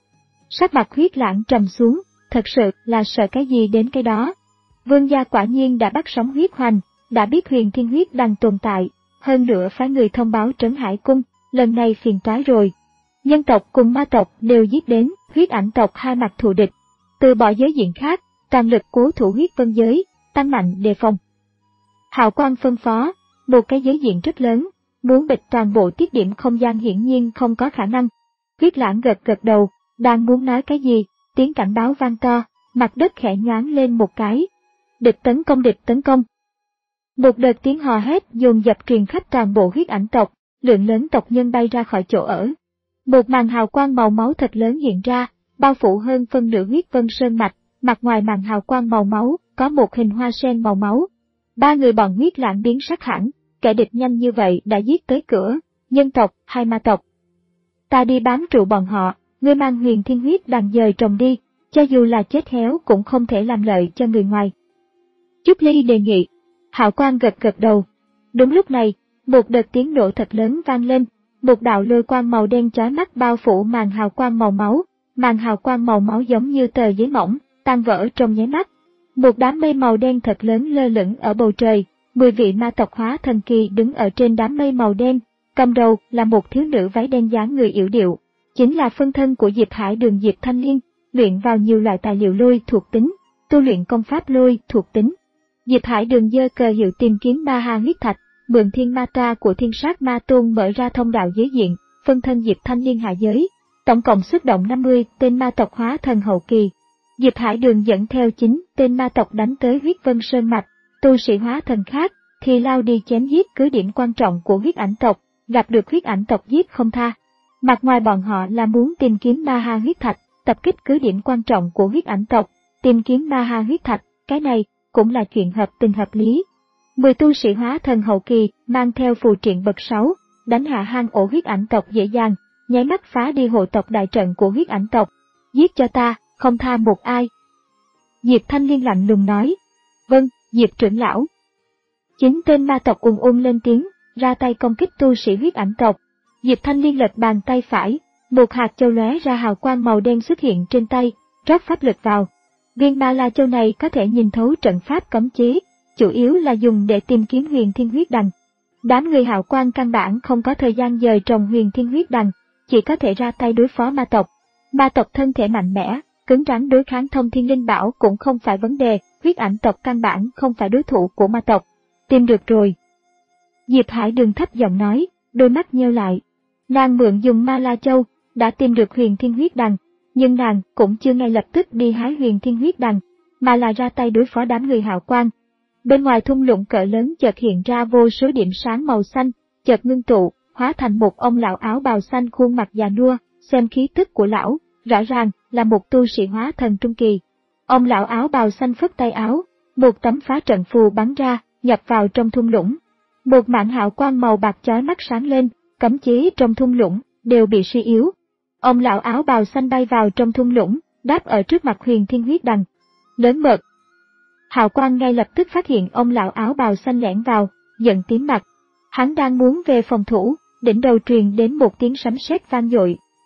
Sắc mặt Huyết Lãng trầm xuống, thật sự là sợ cái gì đến cái đó. Vương gia quả nhiên đã bắt sống huyết hoành, đã biết huyền thiên huyết đang tồn tại, hơn nữa phái người thông báo Trấn Hải Cung, lần này phiền toái rồi. Nhân tộc cùng ma tộc đều giết đến, huyết ảnh tộc hai mặt thù địch. Từ bỏ giới diện khác, toàn lực cố thủ huyết vân giới, tăng mạnh đề phòng. Hạo Quang phân phó, một cái giới diện rất lớn, muốn bịch toàn bộ tiết điểm không gian hiển nhiên không có khả năng. Huyết Lãng gật gật đầu, đang muốn nói cái gì, tiếng cảnh báo vang to, mặt đất khẽ nhoáng lên một cái. Địch tấn công địch tấn công. Một đợt tiếng hò hét dồn dập truyền khắp toàn bộ huyết ảnh tộc, lượng lớn tộc nhân bay ra khỏi chỗ ở. Một màn hào quang màu máu thật lớn hiện ra, bao phủ hơn phân nửa huyết vân sơn mạch, mặt ngoài màn hào quang màu máu, có một hình hoa sen màu máu. Ba người bọn Huyết Lãng biến sắc hẳn, kẻ địch nhanh như vậy đã giết tới cửa, nhân tộc hay ma tộc. Ta đi bám trụ bọn họ, ngươi mang huyền thiên huyết đằng dời trồng đi, cho dù là chết héo cũng không thể làm lợi cho người ngoài. Trúc Ly đề nghị. Hạo Quang gật gật đầu. Đúng lúc này, một đợt tiếng nổ thật lớn vang lên, một đạo lôi quang màu đen chói mắt bao phủ màn hào quang màu máu, màn hào quang màu máu giống như tờ giấy mỏng, tan vỡ trong nháy mắt. Một đám mây màu đen thật lớn lơ lửng ở bầu trời, mười vị ma tộc hóa thần kỳ đứng ở trên đám mây màu đen, cầm đầu là một thiếu nữ váy đen dáng người yểu điệu, chính là phân thân của Diệp Hải Đường Diệp Thanh Liên, luyện vào nhiều loại tài liệu lôi thuộc tính, tu luyện công pháp lôi thuộc tính. Diệp Hải Đường giơ cờ hiệu tìm kiếm ma ha huyết thạch, mượn thiên ma tra của thiên sát ma tôn mở ra thông đạo giới diện, phân thân Diệp Thanh Liên hạ giới, tổng cộng xuất động năm mươi tên ma tộc hóa thần hậu kỳ. Diệp Hải Đường dẫn theo chín tên ma tộc đánh tới huyết vân sơn mạch, tu sĩ hóa thần khác thì lao đi chém giết cứ điểm quan trọng của huyết ảnh tộc, gặp được huyết ảnh tộc giết không tha. Mặt ngoài bọn họ là muốn tìm kiếm ma ha huyết thạch, tập kích cứ điểm quan trọng của huyết ảnh tộc, tìm kiếm ma ha huyết thạch, cái này cũng là chuyện hợp tình hợp lý. Mười tu sĩ hóa thần hậu kỳ mang theo phù triện bậc sáu, đánh hạ hang ổ huyết ảnh tộc dễ dàng, nháy mắt phá đi hộ tộc đại trận của huyết ảnh tộc. Giết cho ta, không tha một ai. Diệp Thanh Liên lạnh lùng nói. Vâng, Diệp trưởng lão. Chín tên ma tộc ùn ùn lên tiếng, ra tay công kích tu sĩ huyết ảnh tộc. Diệp Thanh Liên lật bàn tay phải, một hạt châu lóe ra hào quang màu đen xuất hiện trên tay, rót pháp lực vào. Viên ma la châu này có thể nhìn thấu trận pháp cấm chế, chủ yếu là dùng để tìm kiếm huyền thiên huyết đằng. Đám người Hạo Quang căn bản không có thời gian dời trồng huyền thiên huyết đằng, chỉ có thể ra tay đối phó ma tộc. Ma tộc thân thể mạnh mẽ, cứng rắn đối kháng thông thiên linh bảo cũng không phải vấn đề, huyết ảnh tộc căn bản không phải đối thủ của ma tộc. Tìm được rồi. Diệp Hải Đường thấp giọng nói, đôi mắt nheo lại. Nàng mượn dùng ma la châu, đã tìm được huyền thiên huyết đằng, nhưng nàng cũng chưa ngay lập tức đi hái huyền thiên huyết đằng, mà là ra tay đối phó đám người Hạo Quang. Bên ngoài thung lũng cỡ lớn chợt hiện ra vô số điểm sáng màu xanh, chợt ngưng tụ, hóa thành một ông lão áo bào xanh khuôn mặt già nua, xem khí tức của lão, rõ ràng là một tu sĩ hóa thần trung kỳ. Ông lão áo bào xanh phất tay áo, một tấm phá trận phù bắn ra, nhập vào trong thung lũng. Một mảng hào quang màu bạc chói mắt sáng lên, cấm chế trong thung lũng đều bị suy yếu. Ông lão áo bào xanh bay vào trong thung lũng, đáp ở trước mặt huyền thiên huyết đằng. Lớn mật. Hạo Quang ngay lập tức phát hiện ông lão áo bào xanh lẻn vào, giận tím mặt. Hắn đang muốn về phòng thủ, đỉnh đầu truyền đến một tiếng sấm sét vang dội,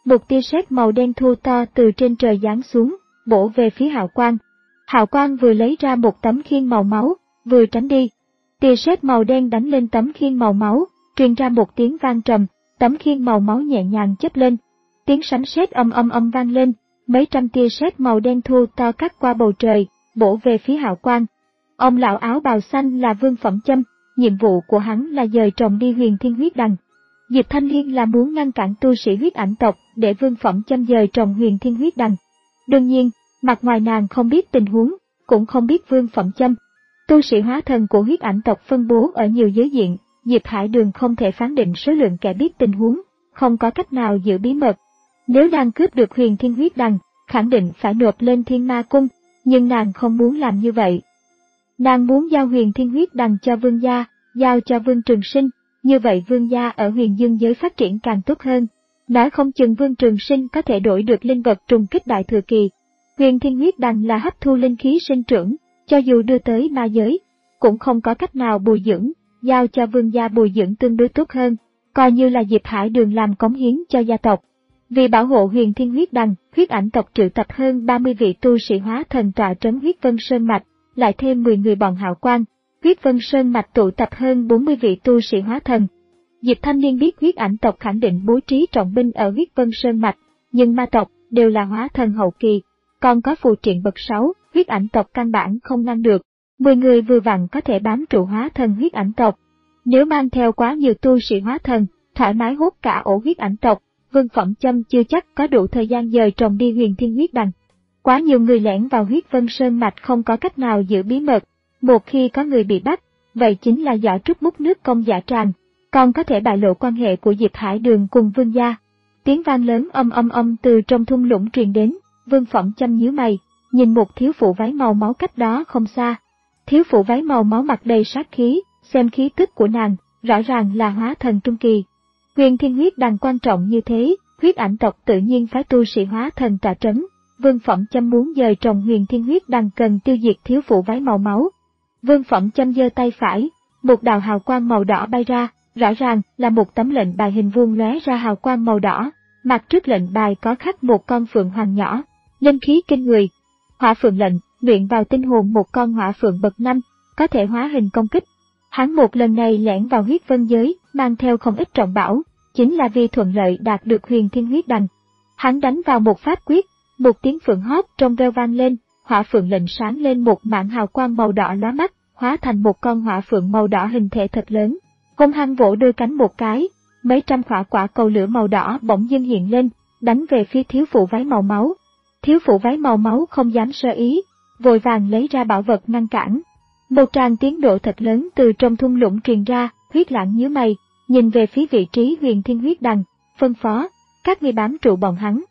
một tia sét màu đen thô to từ trên trời giáng xuống, bổ về phía Hạo Quang. Hạo Quang vừa lấy ra một tấm khiên màu máu, vừa tránh đi. Tia sét màu đen đánh lên tấm khiên màu máu, truyền ra một tiếng vang trầm, tấm khiên màu máu nhẹ nhàng chớp lên. Tiếng sấm sét âm âm âm vang lên, mấy trăm tia sét màu đen thô to cắt qua bầu trời, bổ về phía Hạo Quang. Ông lão áo bào xanh là Vương Phẩm Châm, nhiệm vụ của hắn là dời trồng đi Huyền Thiên Huyết Đằng. Diệp Thanh Liên là muốn ngăn cản tu sĩ huyết ảnh tộc để Vương Phẩm Châm dời trồng Huyền Thiên Huyết Đằng. Đương nhiên, mặt ngoài nàng không biết tình huống, cũng không biết Vương Phẩm Châm. Tu sĩ hóa thần của huyết ảnh tộc phân bố ở nhiều giới diện, Diệp Hải Đường không thể phán định số lượng kẻ biết tình huống, không có cách nào giữ bí mật. Nếu nàng cướp được Huyền Thiên Huyết Đằng, khẳng định phải nộp lên Thiên Ma Cung, nhưng nàng không muốn làm như vậy. Nàng muốn giao Huyền Thiên Huyết Đằng cho Vương gia, giao cho Vương Trường Sinh, như vậy Vương gia ở Huyền Dương giới phát triển càng tốt hơn. Nói không chừng Vương Trường Sinh có thể đổi được linh vật trùng kích đại thừa kỳ. Huyền Thiên Huyết Đằng là hấp thu linh khí sinh trưởng, cho dù đưa tới ma giới, cũng không có cách nào bồi dưỡng, giao cho Vương gia bồi dưỡng tương đối tốt hơn, coi như là Diệp Hải Đường làm cống hiến cho gia tộc. Vì bảo hộ Huyền Thiên Huyết Đằng, huyết ảnh tộc triệu tập hơn ba mươi vị tu sĩ hóa thần tọa trấn Huyết Vân Sơn Mạch, lại thêm mười người bọn Hạo Quang. Huyết Vân Sơn Mạch tụ tập hơn bốn mươi vị tu sĩ hóa thần. Diệp Thanh Liên biết huyết ảnh tộc khẳng định bố trí trọng binh ở Huyết Vân Sơn Mạch, nhưng ma tộc đều là hóa thần hậu kỳ, còn có phù triện bậc sáu, huyết ảnh tộc căn bản không ngăn được. Mười người vừa vặn có thể bám trụ hóa thần huyết ảnh tộc. Nếu mang theo quá nhiều tu sĩ hóa thần, thoải mái hút cả ổ huyết ảnh tộc, Vương Phẩm Châm chưa chắc có đủ thời gian dời trồng đi Huyền Thiên Huyết Đằng. Quá nhiều người lẻn vào Huyết Vân Sơn Mạch không có cách nào giữ bí mật. Một khi có người bị bắt, vậy chính là giỏ trút múc nước công dạ tràn, còn có thể bại lộ quan hệ của Diệp Hải Đường cùng Vương gia. Tiếng vang lớn âm âm âm từ trong thung lũng truyền đến, Vương Phẩm Châm nhíu mày, nhìn một thiếu phụ váy màu máu cách đó không xa. Thiếu phụ váy màu máu mặt đầy sát khí, xem khí tức của nàng, rõ ràng là hóa thần trung kỳ. Huyền Thiên Huyết Đằng quan trọng như thế, huyết ảnh tộc tự nhiên phải tu sĩ hóa thần tọa trấn. Vương Phẩm Châm muốn dời trồng Huyền Thiên Huyết Đằng cần tiêu diệt thiếu phụ váy màu máu. Vương Phẩm Châm giơ tay phải, một đạo hào quang màu đỏ bay ra, rõ ràng là một tấm lệnh bài hình vuông lóe ra hào quang màu đỏ, mặt trước lệnh bài có khắc một con phượng hoàng nhỏ, linh khí kinh người. Hỏa phượng lệnh, luyện vào tinh hồn một con hỏa phượng bậc năm, có thể hóa hình công kích. Hắn một lần này lẻn vào huyết vân giới, mang theo không ít trọng bảo, chính là vì thuận lợi đạt được Huyền Thiên Huyết Đằng. Hắn đánh vào một pháp quyết, một tiếng phượng hót trong veo vang lên. Hỏa phượng lệnh sáng lên một mảng hào quang màu đỏ lóa mắt, hóa thành một con hỏa phượng màu đỏ hình thể thật lớn. Hung hăng vỗ đôi cánh một cái, mấy trăm quả quả cầu lửa màu đỏ bỗng dưng hiện lên, đánh về phía thiếu phụ váy màu máu. Thiếu phụ váy màu máu không dám sơ ý, vội vàng lấy ra bảo vật ngăn cản. Một tràng tiếng độ thật lớn từ trong thung lũng truyền ra, Huyết Lãng nhíu mày, nhìn về phía vị trí Huyền Thiên Huyết Đằng, phân phó, các ngươi bám trụ bọn hắn.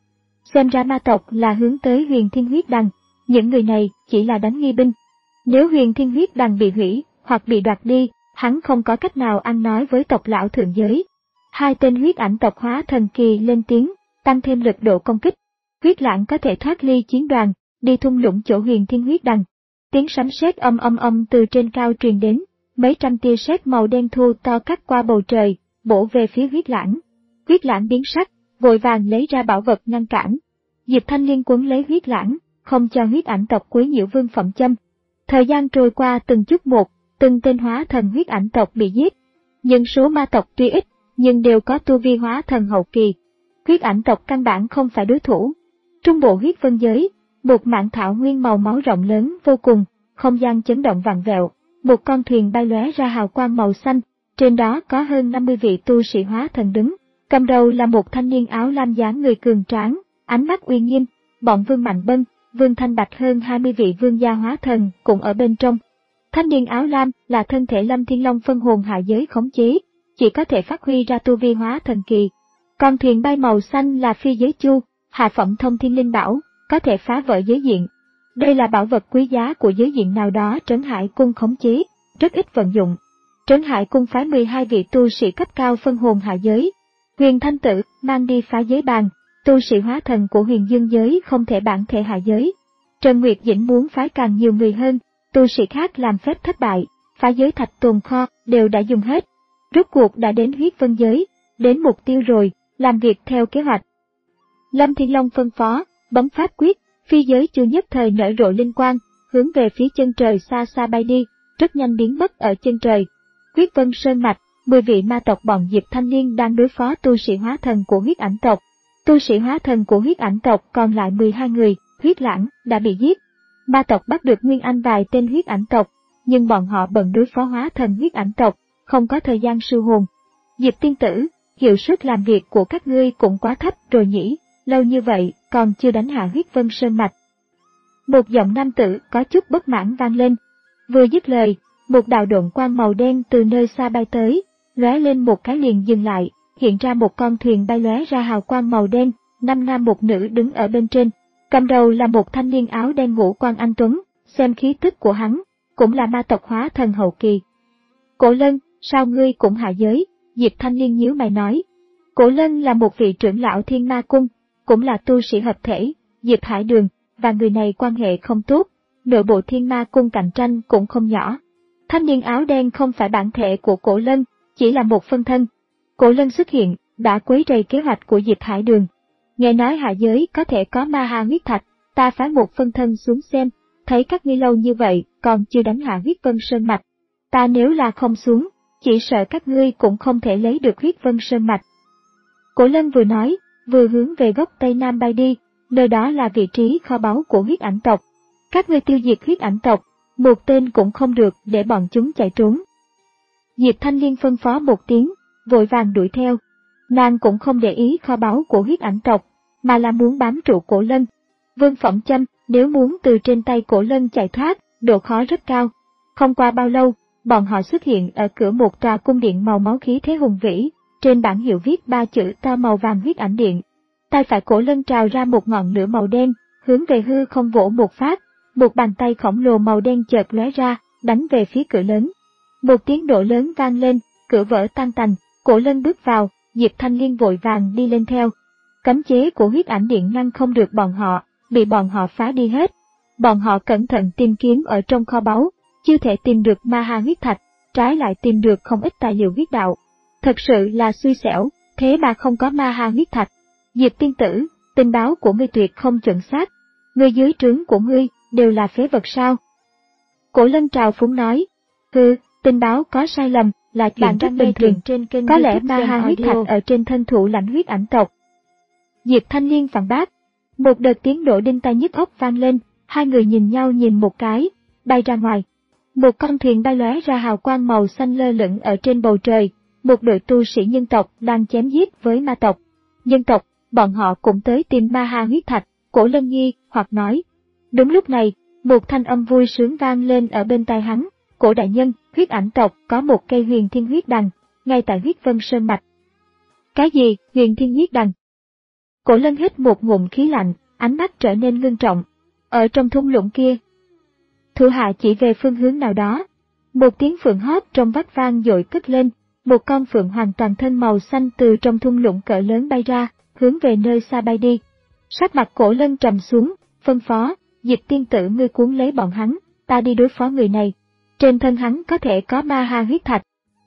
Xem ra ma tộc là hướng tới Huyền Thiên Huyết Đằng, những người này chỉ là đánh nghi binh. Nếu Huyền Thiên Huyết Đằng bị hủy, hoặc bị đoạt đi, hắn không có cách nào ăn nói với tộc lão thượng giới. Hai tên huyết ảnh tộc hóa thần kỳ lên tiếng, tăng thêm lực độ công kích. Huyết Lãng có thể thoát ly chiến đoàn, đi thung lũng chỗ Huyền Thiên Huyết Đằng. Tiếng sấm sét âm âm âm từ trên cao truyền đến, mấy trăm tia sét màu đen thô to cắt qua bầu trời, bổ về phía Huyết Lãng. Huyết Lãng biến sắc, vội vàng lấy ra bảo vật ngăn cản. Diệp Thanh Liên quấn lấy Huyết Lãng, không cho huyết ảnh tộc quấy nhiễu Vương Phẩm Châm. Thời gian trôi qua từng chút một, từng tên hóa thần huyết ảnh tộc bị giết. Nhưng số ma tộc tuy ít, nhưng đều có tu vi hóa thần hậu kỳ. Huyết ảnh tộc căn bản không phải đối thủ. Trung bộ huyết vân giới, một mảng thảo nguyên màu máu rộng lớn vô cùng, không gian chấn động vặn vẹo, một con thuyền bay lóe ra hào quang màu xanh, trên đó có hơn năm mươi vị tu sĩ hóa thần đứng, cầm đầu là một thanh niên áo lam dáng người cường tráng, ánh mắt uy nghiêm. Bọn Vương Mạnh Bân, Vương Thanh Bạch hơn hai mươi vị vương gia hóa thần cũng ở bên trong. Thanh niên áo lam là thân thể Lâm Thiên Long phân hồn hạ giới khống chế, chỉ có thể phát huy ra tu vi hóa thần kỳ. Còn thuyền bay màu xanh là phi giới chu, hạ phẩm thông thiên linh bảo, có thể phá vỡ giới diện. Đây là bảo vật quý giá của giới diện nào đó Trấn Hải Cung khống chế, rất ít vận dụng. Trấn Hải Cung phái mười hai vị tu sĩ cấp cao phân hồn hạ giới. Huyền Thanh Tử mang đi phá giới bàn, tu sĩ hóa thần của Huyền Dương giới không thể bản thể hạ giới. Trần Nguyệt Dĩnh muốn phái càng nhiều người hơn, tu sĩ khác làm phép thất bại, phá giới thạch tồn kho đều đã dùng hết. Rốt cuộc đã đến huyết vân giới, đến mục tiêu rồi, làm việc theo kế hoạch. Lâm Thiên Long phân phó, bấm pháp quyết, phi giới chu nhất thời nở rộ linh quang, hướng về phía chân trời xa xa bay đi, rất nhanh biến mất ở chân trời. Huyết Vân Sơn Mạch, mười vị ma tộc bọn Diệp Thanh Liên đang đối phó tu sĩ hóa thần của huyết ảnh tộc. Tu sĩ hóa thần của huyết ảnh tộc còn lại mười hai người, huyết lãng đã bị giết. Ma tộc bắt được Nguyên Anh vài tên huyết ảnh tộc, nhưng bọn họ bận đối phó hóa thần huyết ảnh tộc, không có thời gian siêu hồn. Diệp tiên tử, hiệu suất làm việc của các ngươi cũng quá thấp rồi nhỉ, lâu như vậy còn chưa đánh hạ Huyết Vân Sơn Mạch. Một giọng nam tử có chút bất mãn vang lên. Vừa dứt lời, một đạo độn quang màu đen từ nơi xa bay tới, lóe lên một cái liền dừng lại, hiện ra một con thuyền bay lóe ra hào quang màu đen, năm nam một nữ đứng ở bên trên. Cầm đầu là một thanh niên áo đen ngũ quan anh tuấn, xem khí tức của hắn, cũng là ma tộc hóa thần hậu kỳ. Cổ Lân, sao ngươi cũng hạ giới? Diệp Thanh Liên nhíu mày nói. Cổ Lân là một vị trưởng lão Thiên Ma Cung, cũng là tu sĩ hợp thể, Diệp Hải Đường, và người này quan hệ không tốt, nội bộ Thiên Ma Cung cạnh tranh cũng không nhỏ. Thanh niên áo đen không phải bản thể của Cổ Lân, chỉ là một phân thân. Cổ Lân xuất hiện, đã quấy rầy kế hoạch của Diệp Hải Đường. Nghe nói hạ giới có thể có ma ha huyết thạch, ta phái một phân thân xuống xem, thấy các ngươi lâu như vậy còn chưa đánh hạ Huyết Vân Sơn Mạch. Ta nếu là không xuống, chỉ sợ các ngươi cũng không thể lấy được Huyết Vân Sơn Mạch. Cổ Lân vừa nói, vừa hướng về góc Tây Nam bay đi, nơi đó là vị trí kho báu của huyết ảnh tộc. Các ngươi tiêu diệt huyết ảnh tộc, một tên cũng không được để bọn chúng chạy trốn. Diệp Thanh Liên phân phó một tiếng, vội vàng đuổi theo. Nàng cũng không để ý kho báu của huyết ảnh tộc, mà là muốn bám trụ Cổ Lân. Vương Phẩm Châm, nếu muốn từ trên tay Cổ Lân chạy thoát, độ khó rất cao. Không qua bao lâu, bọn họ xuất hiện ở cửa một tòa cung điện màu máu khí thế hùng vĩ, trên bảng hiệu viết ba chữ to màu vàng huyết ảnh điện. Tay phải Cổ Lân trào ra một ngọn lửa màu đen, hướng về hư không vỗ một phát, một bàn tay khổng lồ màu đen chợt lóe ra, đánh về phía cửa lớn. Một tiếng nổ lớn vang lên, cửa vỡ tan tành, Cổ Lân bước vào, Diệp Thanh Liên vội vàng đi lên theo. Cấm chế của huyết ảnh điện ngăn không được bọn họ, bị bọn họ phá đi hết. Bọn họ cẩn thận tìm kiếm ở trong kho báu, chưa thể tìm được ma ha huyết thạch, trái lại tìm được không ít tài liệu huyết đạo. Thật sự là xui xẻo, thế mà không có ma ha huyết thạch. Diệp tiên tử, tình báo của ngươi tuyệt không chuẩn xác. Người dưới trướng của ngươi đều là phế vật sao? Cổ Lân trào phúng nói. Hừ, tình báo có sai lầm là chuyện rất bình thường. Trên kênh có lẽ ma ha huyết thạch ở trên thân thủ lãnh huyết ảnh tộc. Diệp Thanh Liên phản bác. Một đợt tiếng nổ đinh tai nhức óc vang lên, hai người nhìn nhau nhìn một cái, bay ra ngoài. Một con thuyền bay lóe ra hào quang màu xanh lơ lửng ở trên bầu trời, một đội tu sĩ nhân tộc đang chém giết với ma tộc. Nhân tộc, bọn họ cũng tới tìm ma ha huyết thạch, Cổ Lân nghi hoặc nói. Đúng lúc này, một thanh âm vui sướng vang lên ở bên tai hắn. Cổ đại nhân, huyết ảnh tộc có một cây huyền thiên huyết đằng, ngay tại huyết vân sơn mạch. Cái gì, huyền thiên huyết đằng? Cổ Lân hít một ngụm khí lạnh, ánh mắt trở nên ngưng trọng. Ở trong thung lũng kia, thủ hạ chỉ về phương hướng nào đó. Một tiếng phượng hót trong vách vang dội cất lên, một con phượng hoàn toàn thân màu xanh từ trong thung lũng cỡ lớn bay ra, hướng về nơi xa bay đi. Sắc mặt Cổ Lân trầm xuống, phân phó, Diệp tiên tử ngươi cuốn lấy bọn hắn, ta đi đối phó người này. Trên thân hắn có thể có ma ha huyết thạch.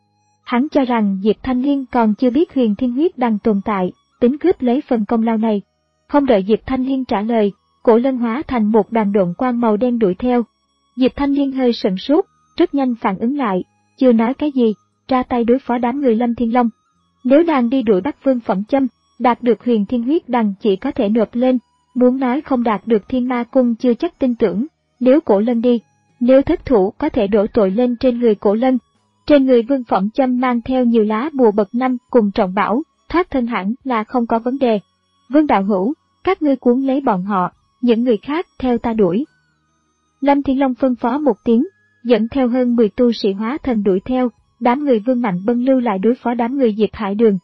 Hắn cho rằng Diệp Thanh Liên còn chưa biết huyền thiên huyết đang tồn tại, tính cướp lấy phần công lao này. Không đợi Diệp Thanh Liên trả lời, Cổ Lân hóa thành một đoàn độn quang màu đen đuổi theo. Diệp Thanh Liên hơi sửng sốt, rất nhanh phản ứng lại, chưa nói cái gì, ra tay đối phó đám người Lâm Thiên Long. Nếu nàng đi đuổi bắt Vương Phẩm Châm, đạt được huyền thiên huyết đằng chỉ có thể nộp lên, muốn nói không đạt được Thiên Ma Cung chưa chắc tin tưởng. Nếu Cổ Lân đi, nếu thất thủ có thể đổ tội lên trên người Cổ Lân. Trên người Vương Phẩm Châm mang theo nhiều lá bùa bậc năm cùng trọng bảo, thoát thân hẳn là không có vấn đề. Vương đạo hữu, các ngươi cuốn lấy bọn họ, những người khác theo ta đuổi. Lâm Thiên Long phân phó một tiếng, dẫn theo hơn mười tu sĩ hóa thần đuổi theo, đám người Vương Mạnh Bân lưu lại đối phó đám người Diệp Hải Đường.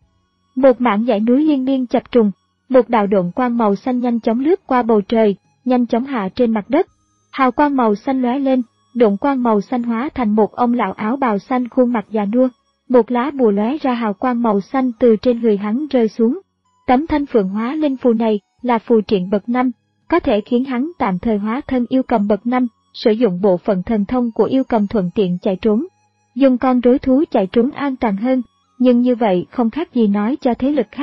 Một mảng dãy núi liên miên chập trùng, một đạo độn quang màu xanh nhanh chóng lướt qua bầu trời, nhanh chóng hạ trên mặt đất. Hào quang màu xanh lóe lên, độn quang màu xanh hóa thành một ông lão áo bào xanh khuôn mặt già nua, một lá bùa lóe ra hào quang màu xanh từ trên người hắn rơi xuống. Tấm thanh phượng hóa linh phù này là phù triện bậc năm, có thể khiến hắn tạm thời hóa thân yêu cầm bậc năm, sử dụng bộ phận thần thông của yêu cầm thuận tiện chạy trốn. Dùng con rối thú chạy trốn an toàn hơn, nhưng như vậy không khác gì nói cho thế lực khác,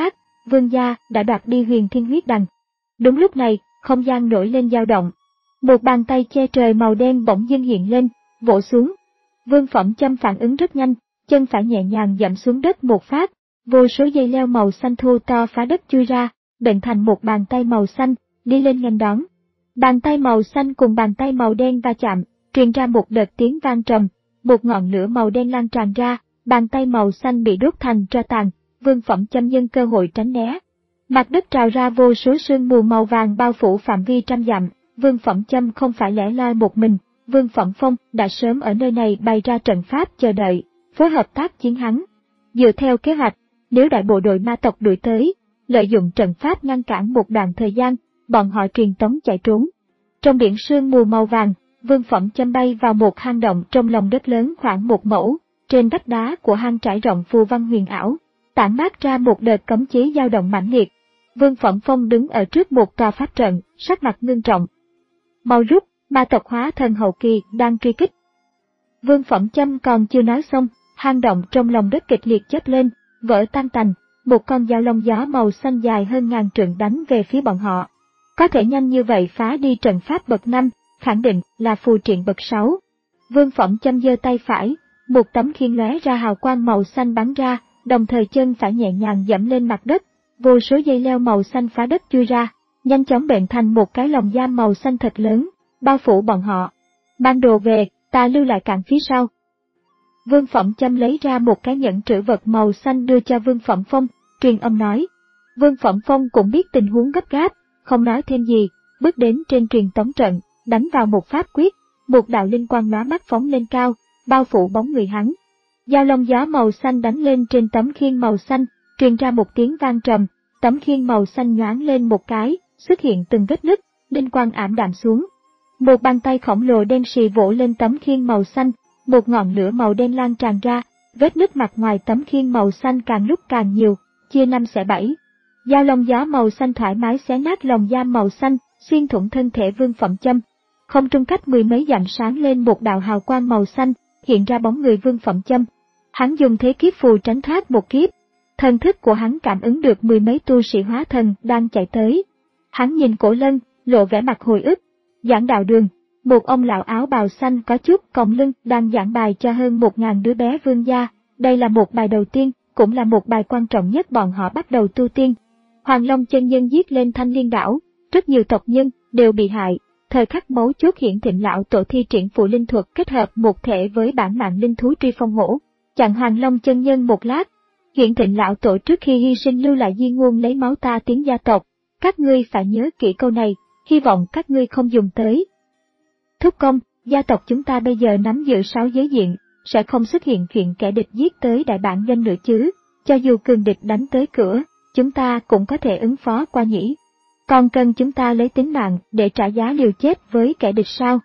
vương gia đã đoạt đi Huyền Thiên Huyết Đằng. Đúng lúc này, không gian nổi lên dao động. Một bàn tay che trời màu đen bỗng dưng hiện lên, vỗ xuống. Vương Phẩm Châm phản ứng rất nhanh, chân phải nhẹ nhàng dẫm xuống đất một phát, vô số dây leo màu xanh thô to phá đất chui ra, bệnh thành một bàn tay màu xanh, đi lên nghênh đón. Bàn tay màu xanh cùng bàn tay màu đen va chạm, truyền ra một đợt tiếng vang trầm, một ngọn lửa màu đen lan tràn ra, bàn tay màu xanh bị đốt thành tro tàn, Vương Phẩm Châm nhân cơ hội tránh né. Mặt đất trào ra vô số sương mù màu vàng bao phủ phạm vi trăm dặm, Vương Phẩm Châm không phải lẻ loi một mình, Vương Phẩm Phong đã sớm ở nơi này bày ra trận pháp chờ đợi, phối hợp tác chiến hắn. Dựa theo kế hoạch, nếu đại bộ đội ma tộc đuổi tới, lợi dụng trận pháp ngăn cản một đoạn thời gian, bọn họ truyền tống chạy trốn. Trong biển sương mù màu vàng, Vương Phẩm Châm bay vào một hang động trong lòng đất lớn khoảng một mẫu, trên vách đá của hang trải rộng phù văn huyền ảo, tản mát ra một đợt cấm chế dao động mãnh liệt. Vương Phẩm Phong đứng ở trước một tòa pháp trận, sắc mặt ngưng trọng. Mau rút, ma tộc hóa thần hậu kỳ đang truy kích. Vương Phẩm Châm còn chưa nói xong, hang động trong lòng đất kịch liệt chớp lên, vỡ tan tành, một con dao long gió màu xanh dài hơn ngàn trượng đánh về phía bọn họ. Có thể nhanh như vậy phá đi trận pháp bậc năm, khẳng định là phù triện bậc sáu. Vương Phẩm Châm giơ tay phải, một tấm khiên lóe ra hào quang màu xanh bắn ra, đồng thời chân phải nhẹ nhàng dẫm lên mặt đất, vô số dây leo màu xanh phá đất chui ra, nhanh chóng bệnh thành một cái lồng giam màu xanh thật lớn, bao phủ bọn họ. Mang đồ về, ta lưu lại cản phía sau. Vương Phẩm Châm lấy ra một cái nhẫn trữ vật màu xanh đưa cho Vương Phẩm Phong, truyền âm nói. Vương Phẩm Phong cũng biết tình huống gấp gáp, không nói thêm gì, bước đến trên truyền tống trận, đánh vào một pháp quyết, một đạo linh quang lóa mắt phóng lên cao, bao phủ bóng người hắn. Dao long gió màu xanh đánh lên trên tấm khiên màu xanh, truyền ra một tiếng vang trầm, tấm khiên màu xanh nhoáng lên một cái, xuất hiện từng vết nứt, linh quang ảm đạm xuống. Một bàn tay khổng lồ đen xì vỗ lên tấm khiên màu xanh, một ngọn lửa màu đen lan tràn ra, vết nứt mặt ngoài tấm khiên màu xanh càng lúc càng nhiều, chia năm xẻ bảy. Dao long gió màu xanh thoải mái xé nát lồng giam màu xanh, xuyên thủng thân thể Vương Phẩm Châm. Không trung cách mười mấy dặm sáng lên một đạo hào quang màu xanh, hiện ra bóng người Vương Phẩm Châm. Hắn dùng thế kiếp phù tránh thoát một kiếp. Thần thức của hắn cảm ứng được mười mấy tu sĩ hóa thần đang chạy tới. Hắn nhìn Cổ Lân, lộ vẻ mặt hồi ức. Giảng đạo đường, một ông lão áo bào xanh có chút còng lưng đang giảng bài cho hơn một ngàn đứa bé vương gia. Đây là một bài đầu tiên, cũng là một bài quan trọng nhất bọn họ bắt đầu tu tiên. Hoàng Long chân nhân giết lên Thanh Liên đảo, rất nhiều tộc nhân đều bị hại. Thời khắc mấu chốt Hiển Thịnh lão tổ thi triển phụ linh thuật kết hợp một thể với bản mạng linh thú Truy Phong Hổ, chặn Hoàng Long chân nhân một lát. Hiển Thịnh lão tổ trước khi hy sinh lưu lại di ngôn lấy máu ta tiến gia tộc, các ngươi phải nhớ kỹ câu này, hy vọng các ngươi không dùng tới. Thúc công, gia tộc chúng ta bây giờ nắm giữ sáu giới diện, sẽ không xuất hiện chuyện kẻ địch giết tới đại bản doanh nữa chứ, cho dù cường địch đánh tới cửa, chúng ta cũng có thể ứng phó qua nhỉ. Còn cần chúng ta lấy tính mạng để trả giá liều chết với kẻ địch sao?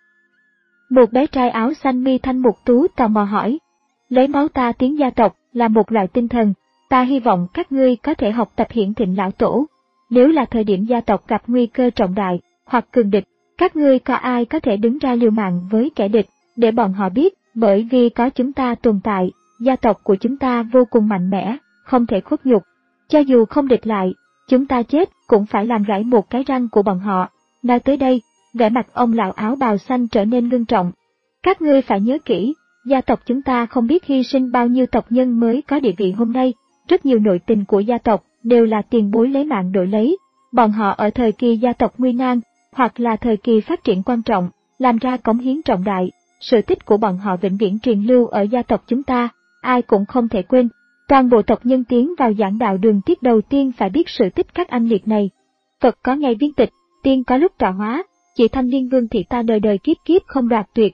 Một bé trai áo xanh mi thanh mục tú tò mò hỏi. Lấy máu ta tiến gia tộc là một loại tinh thần, ta hy vọng các ngươi có thể học tập Hiển Thịnh lão tổ. Nếu là thời điểm gia tộc gặp nguy cơ trọng đại, hoặc cường địch, các ngươi có ai có thể đứng ra liều mạng với kẻ địch, để bọn họ biết, bởi vì có chúng ta tồn tại, gia tộc của chúng ta vô cùng mạnh mẽ, không thể khuất nhục. Cho dù không địch lại, chúng ta chết cũng phải làm gãy một cái răng của bọn họ. Nói tới đây, vẻ mặt ông lão áo bào xanh trở nên ngưng trọng. Các ngươi phải nhớ kỹ, gia tộc chúng ta không biết hy sinh bao nhiêu tộc nhân mới có địa vị hôm nay, rất nhiều nội tình của gia tộc đều là tiền bối lấy mạng đổi lấy. Bọn họ ở thời kỳ gia tộc nguy nan, hoặc là thời kỳ phát triển quan trọng, làm ra cống hiến trọng đại, sự tích của bọn họ vĩnh viễn truyền lưu ở gia tộc chúng ta, ai cũng không thể quên. Toàn bộ tộc nhân tiến vào giảng đạo đường tiết đầu tiên phải biết sự tích các anh liệt này. Phật có ngày viên tịch, tiên có lúc trọ hóa, chỉ Thanh Liên Vương thị ta đời đời kiếp kiếp không đoạt tuyệt.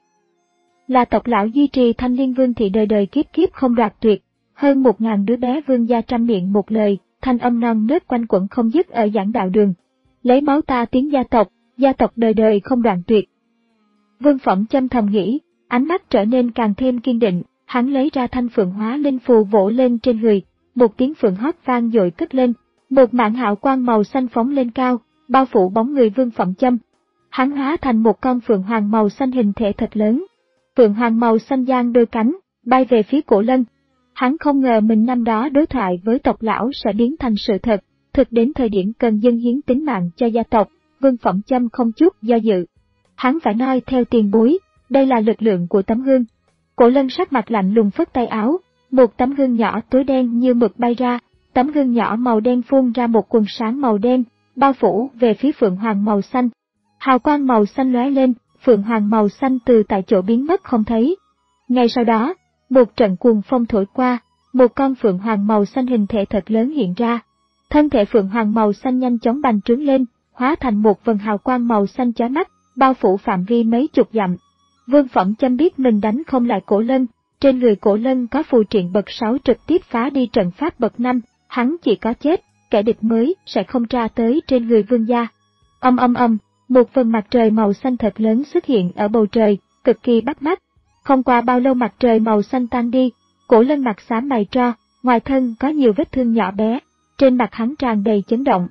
Là tộc lão duy trì Thanh Liên Vương thị đời đời kiếp kiếp không đoạt tuyệt, hơn một ngàn đứa bé vương gia trăm miệng một lời, thanh âm non nớt quanh quẩn không dứt ở giảng đạo đường. Lấy máu ta tiến gia tộc, gia tộc đời đời không đoạn tuyệt. Vương Phẩm Châm thầm nghĩ, ánh mắt trở nên càng thêm kiên định. Hắn lấy ra thanh phượng hóa linh phù vỗ lên trên người, một tiếng phượng hót vang dội cất lên, một mảng hào quang màu xanh phóng lên cao, bao phủ bóng người Vương Phẩm Châm. Hắn hóa thành một con phượng hoàng màu xanh hình thể thật lớn. Phượng hoàng màu xanh giang đôi cánh, bay về phía Cổ Lân. Hắn không ngờ mình năm đó đối thoại với tộc lão sẽ biến thành sự thật, Thực đến thời điểm cần dâng hiến tính mạng cho gia tộc, Vương Phẩm Châm không chút do dự. Hắn phải noi theo tiền bối, đây là lực lượng của tấm gương. Cổ Lân sắc mặt lạnh lùng phất tay áo, một tấm gương nhỏ tối đen như mực bay ra, tấm gương nhỏ màu đen phun ra một quần sáng màu đen, bao phủ về phía Phượng Hoàng màu xanh. Hào quang màu xanh lóe lên, Phượng Hoàng màu xanh từ tại chỗ biến mất không thấy. Ngay sau đó, một trận cuồng phong thổi qua, một con Phượng Hoàng màu xanh hình thể thật lớn hiện ra. Thân thể Phượng Hoàng màu xanh nhanh chóng bành trướng lên, hóa thành một vầng hào quang màu xanh chói mắt, bao phủ phạm vi mấy chục dặm. Vương Phẩm Châm biết mình đánh không lại Cổ Lân, trên người Cổ Lân có phù triện bậc sáu trực tiếp phá đi trận pháp bậc năm, hắn chỉ có chết, kẻ địch mới sẽ không tra tới trên người Vương gia. Âm âm âm, một vầng mặt trời màu xanh thật lớn xuất hiện ở bầu trời, cực kỳ bắt mắt. Không qua bao lâu mặt trời màu xanh tan đi, Cổ Lân mặt xám mày tro, ngoài thân có nhiều vết thương nhỏ bé, trên mặt hắn tràn đầy chấn động.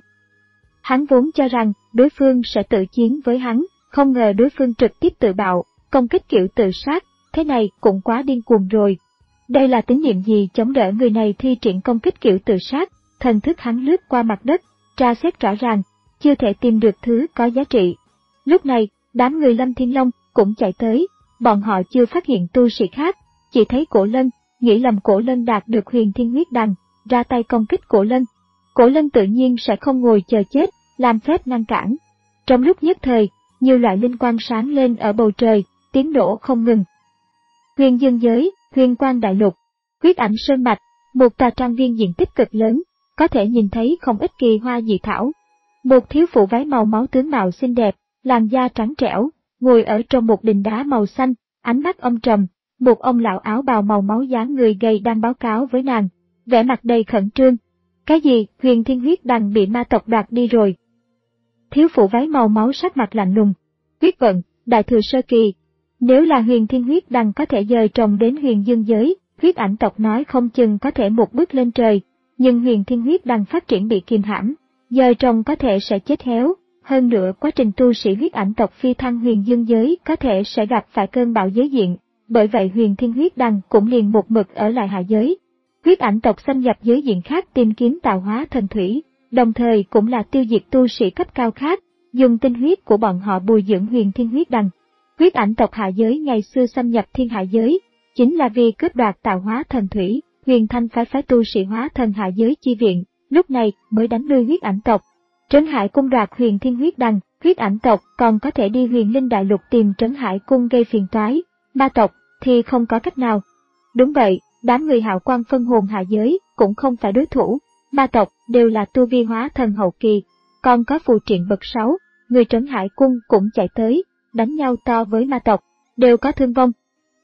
Hắn vốn cho rằng đối phương sẽ tự chiến với hắn, không ngờ đối phương trực tiếp tự bạo, công kích kiểu tự sát, thế này cũng quá điên cuồng rồi. Đây là tín niệm gì chống đỡ người này thi triển công kích kiểu tự sát? Thần thức hắn lướt qua mặt đất, tra xét rõ ràng, chưa thể tìm được thứ có giá trị. Lúc này, đám người Lâm Thiên Long cũng chạy tới, bọn họ chưa phát hiện tu sĩ khác, chỉ thấy Cổ Lân, nghĩ lầm Cổ Lân đạt được Huyền Thiên Huyết Đằng, ra tay công kích Cổ Lân. Cổ Lân tự nhiên sẽ không ngồi chờ chết, làm phép ngăn cản. Trong lúc nhất thời, nhiều loại linh quang sáng lên ở bầu trời, tiếng nổ không ngừng. Huyền Dương giới, Huyền Quang Đại Lục, Huyết Ảnh Sơn Mạch, một tòa trang viên diện tích cực lớn, có thể nhìn thấy không ít kỳ hoa dị thảo. Một thiếu phụ váy màu máu tướng mạo xinh đẹp, làn da trắng trẻo, ngồi ở trong một đình đá màu xanh, ánh mắt âm trầm. Một ông lão áo bào màu máu dáng người gầy đang báo cáo với nàng, vẻ mặt đầy khẩn trương. Cái gì? Huyền Thiên Huyết Đằng bị ma tộc đoạt đi rồi. Thiếu phụ váy màu máu sắc mặt lạnh lùng. Huyết vận, đại thừa sơ kỳ. Nếu là Huyền Thiên Huyết Đằng có thể dời trồng đến Huyền Dương giới, Huyết Ảnh tộc nói không chừng có thể một bước lên trời, nhưng Huyền Thiên Huyết Đằng phát triển bị kìm hãm, dời trồng có thể sẽ chết héo. Hơn nữa quá trình tu sĩ Huyết Ảnh tộc phi thăng Huyền Dương giới có thể sẽ gặp phải cơn bão giới diện, bởi vậy Huyền Thiên Huyết Đằng cũng liền một mực ở lại hạ giới. Huyết Ảnh tộc xâm nhập giới diện khác tìm kiếm tạo hóa thần thủy, đồng thời cũng là tiêu diệt tu sĩ cấp cao khác, dùng tinh huyết của bọn họ bồi dưỡng Huyền Thiên Huyết Đằng. Huyết Ảnh tộc hạ giới ngày xưa xâm nhập thiên hạ giới, chính là vì cướp đoạt tạo hóa thần thủy. Huyền Thanh phái phái tu sĩ hóa thần hạ giới chi viện, lúc này mới đánh lui Huyết Ảnh tộc. Trấn Hải cung đoạt Huyền Thiên Huyết Đằng, Huyết Ảnh tộc còn có thể đi Huyền Linh Đại Lục tìm Trấn Hải cung gây phiền toái, ma tộc thì không có cách nào. Đúng vậy, đám người hạo quang phân hồn hạ giới cũng không phải đối thủ, ma tộc đều là tu vi hóa thần hậu kỳ, còn có phù triện bậc sáu, người Trấn Hải cung cũng chạy tới, đánh nhau to với ma tộc, đều có thương vong.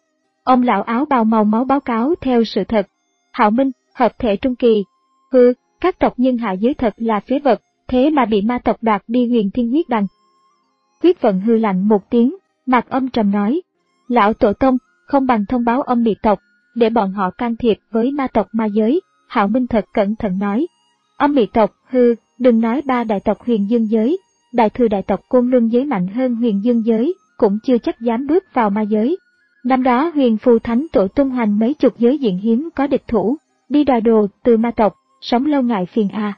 Ông lão áo bào màu máu báo cáo theo sự thật. Hạo Minh, hợp thể trung kỳ. Hừ, các tộc nhân hạ giới thật là phế vật, thế mà bị ma tộc đoạt đi Huyền Thiên Huyết Đằng. Huyết vận hư lạnh một tiếng, mặt âm trầm nói. Lão tổ tông, không bằng thông báo âm mị tộc, để bọn họ can thiệp với ma tộc ma giới. Hạo Minh thật cẩn thận nói. Âm mị tộc, hư, đừng nói ba đại tộc Huyền Dương giới, đại thừa đại tộc Côn Luân giới mạnh hơn Huyền Dương giới, cũng chưa chắc dám bước vào ma giới. Năm đó Huyền Phù Thánh Tổ tung hoành mấy chục giới diện hiếm có địch thủ, đi đòi đồ từ ma tộc, sống lâu ngại phiền à.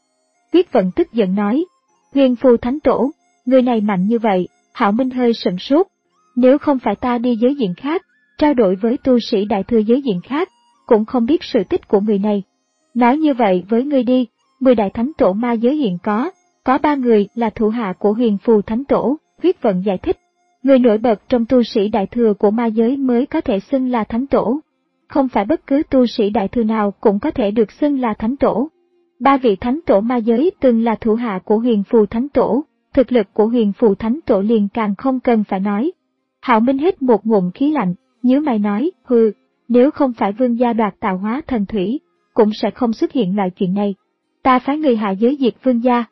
Huyết vận tức giận nói. Huyền Phù Thánh Tổ, người này mạnh như vậy. Hạo Minh hơi sửng sốt. Nếu không phải ta đi giới diện khác, trao đổi với tu sĩ đại thừa giới diện khác, cũng không biết sự tích của người này. Nói như vậy với ngươi đi, mười đại thánh tổ ma giới hiện có, có ba người là thủ hạ của Huyền Phù Thánh Tổ. Huyết vận giải thích. Người nổi bật trong tu sĩ đại thừa của ma giới mới có thể xưng là thánh tổ. Không phải bất cứ tu sĩ đại thừa nào cũng có thể được xưng là thánh tổ. Ba vị thánh tổ ma giới từng là thủ hạ của Huyền Phù Thánh Tổ, thực lực của Huyền Phù Thánh Tổ liền càng không cần phải nói. Hạo Minh hít một ngụm khí lạnh, nhíu mày nói, hừ, nếu không phải vương gia đoạt tạo hóa thần thủy, cũng sẽ không xuất hiện loại chuyện này. Ta phái người hạ giới diệt vương gia.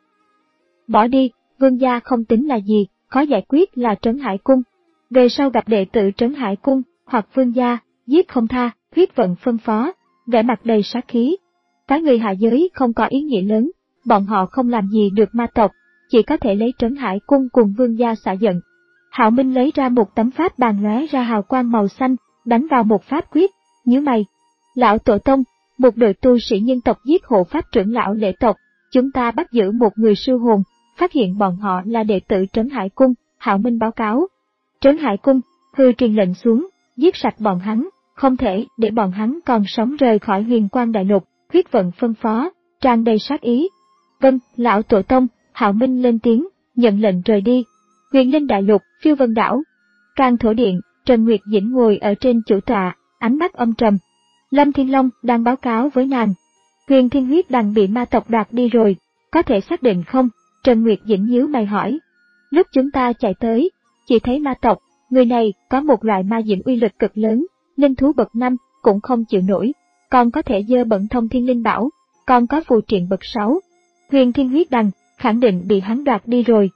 Bỏ đi, vương gia không tính là gì, khó giải quyết là Trấn Hải cung. Về sau gặp đệ tử Trấn Hải cung, hoặc vương gia, giết không tha. Huyết vận phân phó, vẻ mặt đầy sát khí. Phái người hạ giới không có ý nghĩa lớn, bọn họ không làm gì được ma tộc, chỉ có thể lấy Trấn Hải cung cùng vương gia xả giận. Hạo Minh lấy ra một tấm pháp bàn lóe ra hào quang màu xanh, đánh vào một pháp quyết, nhíu mày. Lão tổ tông, một đội tu sĩ nhân tộc giết hộ pháp trưởng lão lễ tộc, chúng ta bắt giữ một người siêu hồn, phát hiện bọn họ là đệ tử Trấn Hải Cung. Hạo Minh báo cáo. Trấn Hải Cung, hư truyền lệnh xuống, giết sạch bọn hắn, không thể để bọn hắn còn sống rời khỏi Huyền Quang Đại Lục. Huyết vận phân phó, tràn đầy sát ý. Vâng, lão tổ tông. Hạo Minh lên tiếng, nhận lệnh rời đi. Huyền Linh Đại Lục, Phiêu Vân Đảo. Càng Thổ Điện, Trần Nguyệt Dĩnh ngồi ở trên chủ tọa, ánh mắt âm trầm. Lâm Thiên Long đang báo cáo với nàng. Huyền Thiên Huyết Đằng bị ma tộc đoạt đi rồi, có thể xác định không? Trần Nguyệt Dĩnh nhíu mày hỏi. Lúc chúng ta chạy tới, chỉ thấy ma tộc, người này có một loại ma diễm uy lực cực lớn, linh thú bậc năm cũng không chịu nổi, còn có thể dơ bẩn thông thiên linh bảo, còn có phù triện bậc sáu. Huyền Thiên Huyết Đằng khẳng định bị hắn đoạt đi rồi.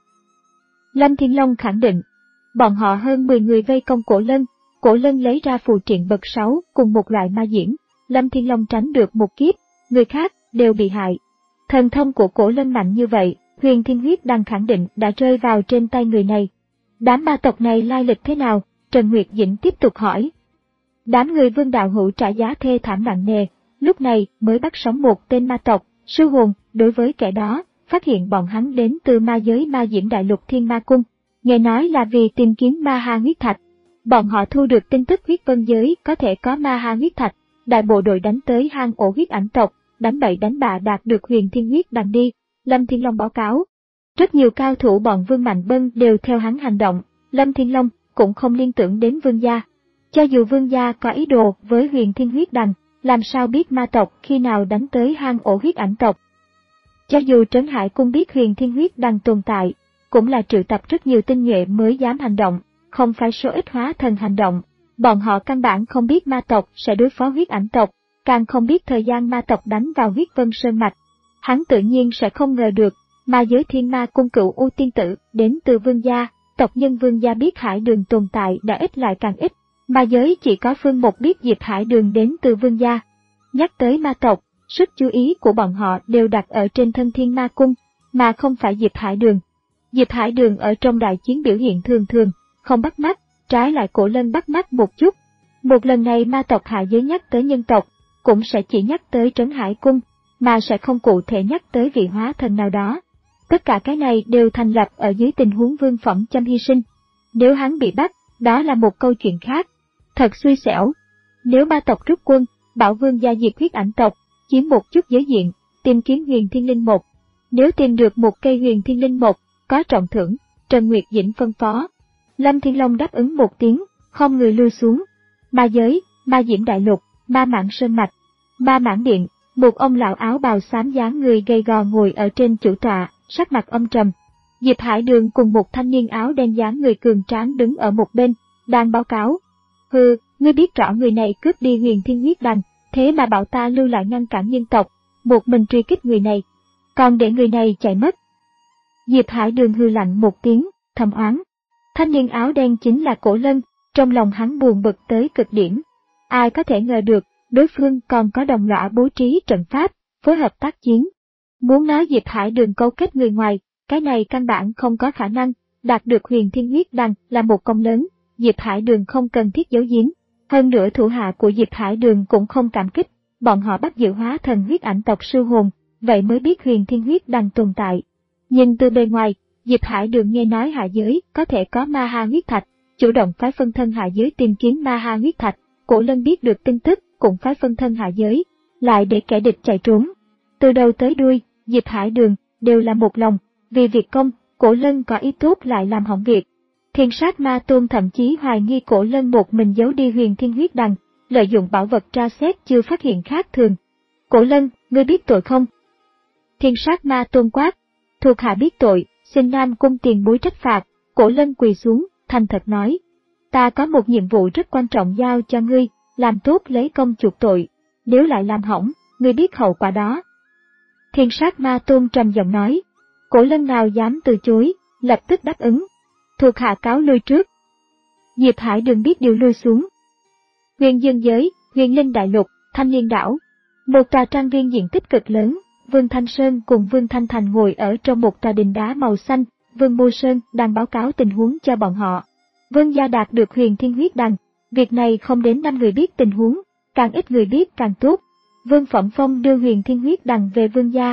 Lâm Thiên Long khẳng định. Bọn họ hơn mười người vây công Cổ Lân, Cổ Lân lấy ra phù triện bậc sáu cùng một loại ma diễm, Lâm Thiên Long tránh được một kiếp, người khác đều bị hại. Thần thông của Cổ Lân mạnh như vậy, Huyền Thiên Huyết Đằng khẳng định đã rơi vào trên tay người này. Đám ma tộc này lai lịch thế nào? Trần Nguyệt Dĩnh tiếp tục hỏi. Đám người Vương Đạo Hữu trả giá thê thảm nặng nề, lúc này mới bắt sống một tên ma tộc, siêu hồn. Đối với kẻ đó, phát hiện bọn hắn đến từ ma giới Ma Diễm Đại Lục Thiên Ma Cung, nghe nói là vì tìm kiếm ma ha huyết thạch. Bọn họ thu được tin tức huyết vân giới có thể có ma ha huyết thạch, đại bộ đội đánh tới hang ổ huyết ảnh tộc, đánh bậy đánh bạ đạt được Huyền Thiên Huyết Đằng đi. Lâm Thiên Long báo cáo. Rất nhiều cao thủ bọn Vương Mạnh Bân đều theo hắn hành động, Lâm Thiên Long cũng không liên tưởng đến Vương gia. Cho dù Vương gia có ý đồ với Huyền Thiên Huyết Đằng, làm sao biết ma tộc khi nào đánh tới hang ổ huyết ảnh tộc. Cho dù Trấn Hải Cung biết Huyền Thiên Huyết Đằng tồn tại, cũng là triệu tập rất nhiều tinh nhuệ mới dám hành động, không phải số ít hóa thần hành động. Bọn họ căn bản không biết ma tộc sẽ đối phó huyết ảnh tộc, càng không biết thời gian ma tộc đánh vào huyết vân sơn mạch. Hắn tự nhiên sẽ không ngờ được, ma giới Thiên Ma Cung cựu U tiên tử đến từ Vương gia, tộc nhân Vương gia biết Hải Đường tồn tại đã ít lại càng ít, ma giới chỉ có Phương Một biết Diệp Hải Đường đến từ Vương gia. Nhắc tới ma tộc, sức chú ý của bọn họ đều đặt ở trên thân Thiên Ma Cung, mà không phải Diệp Hải Đường. Diệp Hải Đường ở trong đại chiến biểu hiện thường thường, không bắt mắt, trái lại Cổ Lân bắt mắt một chút. Một lần này ma tộc hạ giới nhắc tới nhân tộc, cũng sẽ chỉ nhắc tới Trấn Hải Cung, mà sẽ không cụ thể nhắc tới vị hóa thần nào đó. Tất cả cái này đều thành lập ở dưới tình huống Vương Phẩm Châm hy sinh. Nếu hắn bị bắt, đó là một câu chuyện khác. Thật xui xẻo. Nếu ma tộc rút quân, bảo Vương gia diệt huyết ảnh tộc, chiếm một chút giới diện, tìm kiếm Huyền Thiên Linh Một. Nếu tìm được một cây Huyền Thiên Linh Một, có trọng thưởng, Trần Nguyệt Dĩnh phân phó. Lâm Thiên Long đáp ứng một tiếng, không người lui xuống. Ma giới, Ma Diễm Đại Lục, Ma Mãng Sơn Mạch, Ma Mãng Điện, một ông lão áo bào xám dáng người gầy gò ngồi ở trên chủ tọa, sắc mặt âm trầm. Diệp Hải Đường cùng một thanh niên áo đen dáng người cường tráng đứng ở một bên, đang báo cáo. Hừ, ngươi biết rõ người này cướp đi Huyền Thiên Huyết Đằng, thế mà bảo ta lưu lại ngăn cản nhân tộc, một mình truy kích người này, còn để người này chạy mất. Diệp Hải Đường hừ lạnh một tiếng, thầm oán. Thanh niên áo đen chính là Cổ Lân, trong lòng hắn buồn bực tới cực điểm. Ai có thể ngờ được, đối phương còn có đồng lõa bố trí trận pháp, phối hợp tác chiến. Muốn nói Diệp Hải Đường cấu kết người ngoài, cái này căn bản không có khả năng, đạt được Huyền Thiên Huyết Đằng là một công lớn, Diệp Hải Đường không cần thiết giấu giếm. Hơn nữa thủ hạ của Diệp Hải Đường cũng không cảm kích, bọn họ bắt giữ hóa thần huyết ảnh tộc siêu hồn, vậy mới biết Huyền Thiên Huyết Đằng tồn tại. Nhìn từ bề ngoài, Diệp Hải Đường nghe nói hạ giới có thể có ma ha huyết thạch, chủ động phái phân thân hạ giới tìm kiếm ma ha huyết thạch. Cổ Lân biết được tin tức, cũng phái phân thân hạ giới, lại để kẻ địch chạy trốn. Từ đầu tới đuôi, Diệp Hải Đường đều là một lòng, vì việc công, Cổ Lân có ý tốt lại làm hỏng việc. Thiên Sát Ma Tôn thậm chí hoài nghi Cổ Lân một mình giấu đi Huyền Thiên Huyết Đằng, lợi dụng bảo vật tra xét chưa phát hiện khác thường. Cổ Lân, ngươi biết tội không? Thiên Sát Ma Tôn quát. Thuộc hạ biết tội, xin Nam Cung tiền bối trách phạt. Cổ Lân quỳ xuống, thành thật nói. Ta có một nhiệm vụ rất quan trọng giao cho ngươi, làm tốt lấy công chuộc tội. Nếu lại làm hỏng, ngươi biết hậu quả đó. Thiên Sát Ma Tôn trầm giọng nói. Cổ Lân nào dám từ chối, lập tức đáp ứng. Thuộc hạ cáo lui trước. Diệp Hải Đường biết điều lui xuống. Huyền Dương Giới, Huyền Linh Đại Lục, Thanh Liên Đảo. Một tòa trang viên diện tích cực lớn, Vương Thanh Sơn cùng Vương Thanh Thành ngồi ở trong một tòa đình đá màu xanh, Vương Mô Sơn đang báo cáo tình huống cho bọn họ. Vương gia đạt được Huyền Thiên Huyết Đằng, việc này không đến năm người biết tình huống, càng ít người biết càng tốt. Vương Phẩm Phong đưa Huyền Thiên Huyết Đằng về Vương gia,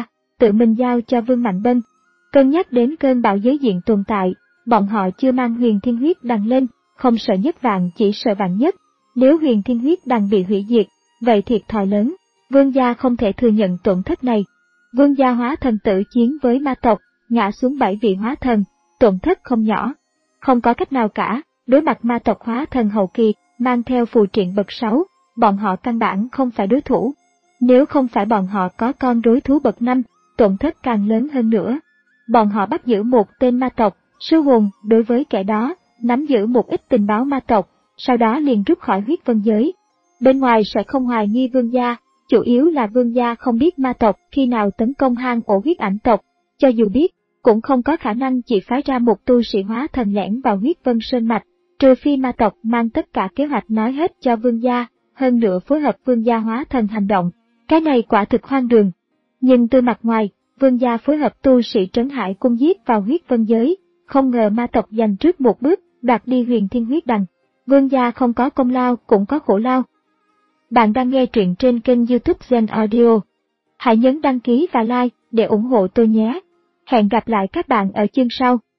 tự mình giao cho Vương Mạnh Bân. Cân nhắc đến cơn bão giới diện tồn tại, bọn họ chưa mang huyền thiên huyết đằng lên, không sợ nhất vạn chỉ sợ vạn nhất. Nếu huyền thiên huyết đằng bị hủy diệt, vậy thiệt thòi lớn, Vương gia không thể thừa nhận tổn thất này. Vương gia hóa thần tử chiến với ma tộc, ngã xuống bảy vị hóa thần, tổn thất không nhỏ. Không có cách nào cả, đối mặt ma tộc hóa thần hậu kỳ, mang theo phù triện bậc sáu, bọn họ căn bản không phải đối thủ. Nếu không phải bọn họ có con đối thú bậc năm, tổn thất càng lớn hơn nữa. Bọn họ bắt giữ một tên ma tộc, sư hồn đối với kẻ đó, nắm giữ một ít tình báo ma tộc, sau đó liền rút khỏi huyết vân giới. Bên ngoài sẽ không hoài nghi vương gia, chủ yếu là vương gia không biết ma tộc khi nào tấn công hang ổ huyết ảnh tộc, cho dù biết, cũng không có khả năng chỉ phái ra một tu sĩ hóa thần lẻn vào huyết vân sơn mạch, trừ phi ma tộc mang tất cả kế hoạch nói hết cho vương gia, hơn nữa phối hợp vương gia hóa thần hành động. Cái này quả thực hoang đường. Nhưng từ mặt ngoài, vương gia phối hợp tu sĩ trấn hải cung giết vào huyết vân giới, không ngờ ma tộc giành trước một bước, đoạt đi huyền thiên huyết đằng. Vương gia không có công lao cũng có khổ lao. Bạn đang nghe truyện trên kênh YouTube Gen Audio. Hãy nhấn đăng ký và like để ủng hộ tôi nhé. Hẹn gặp lại các bạn ở chương sau.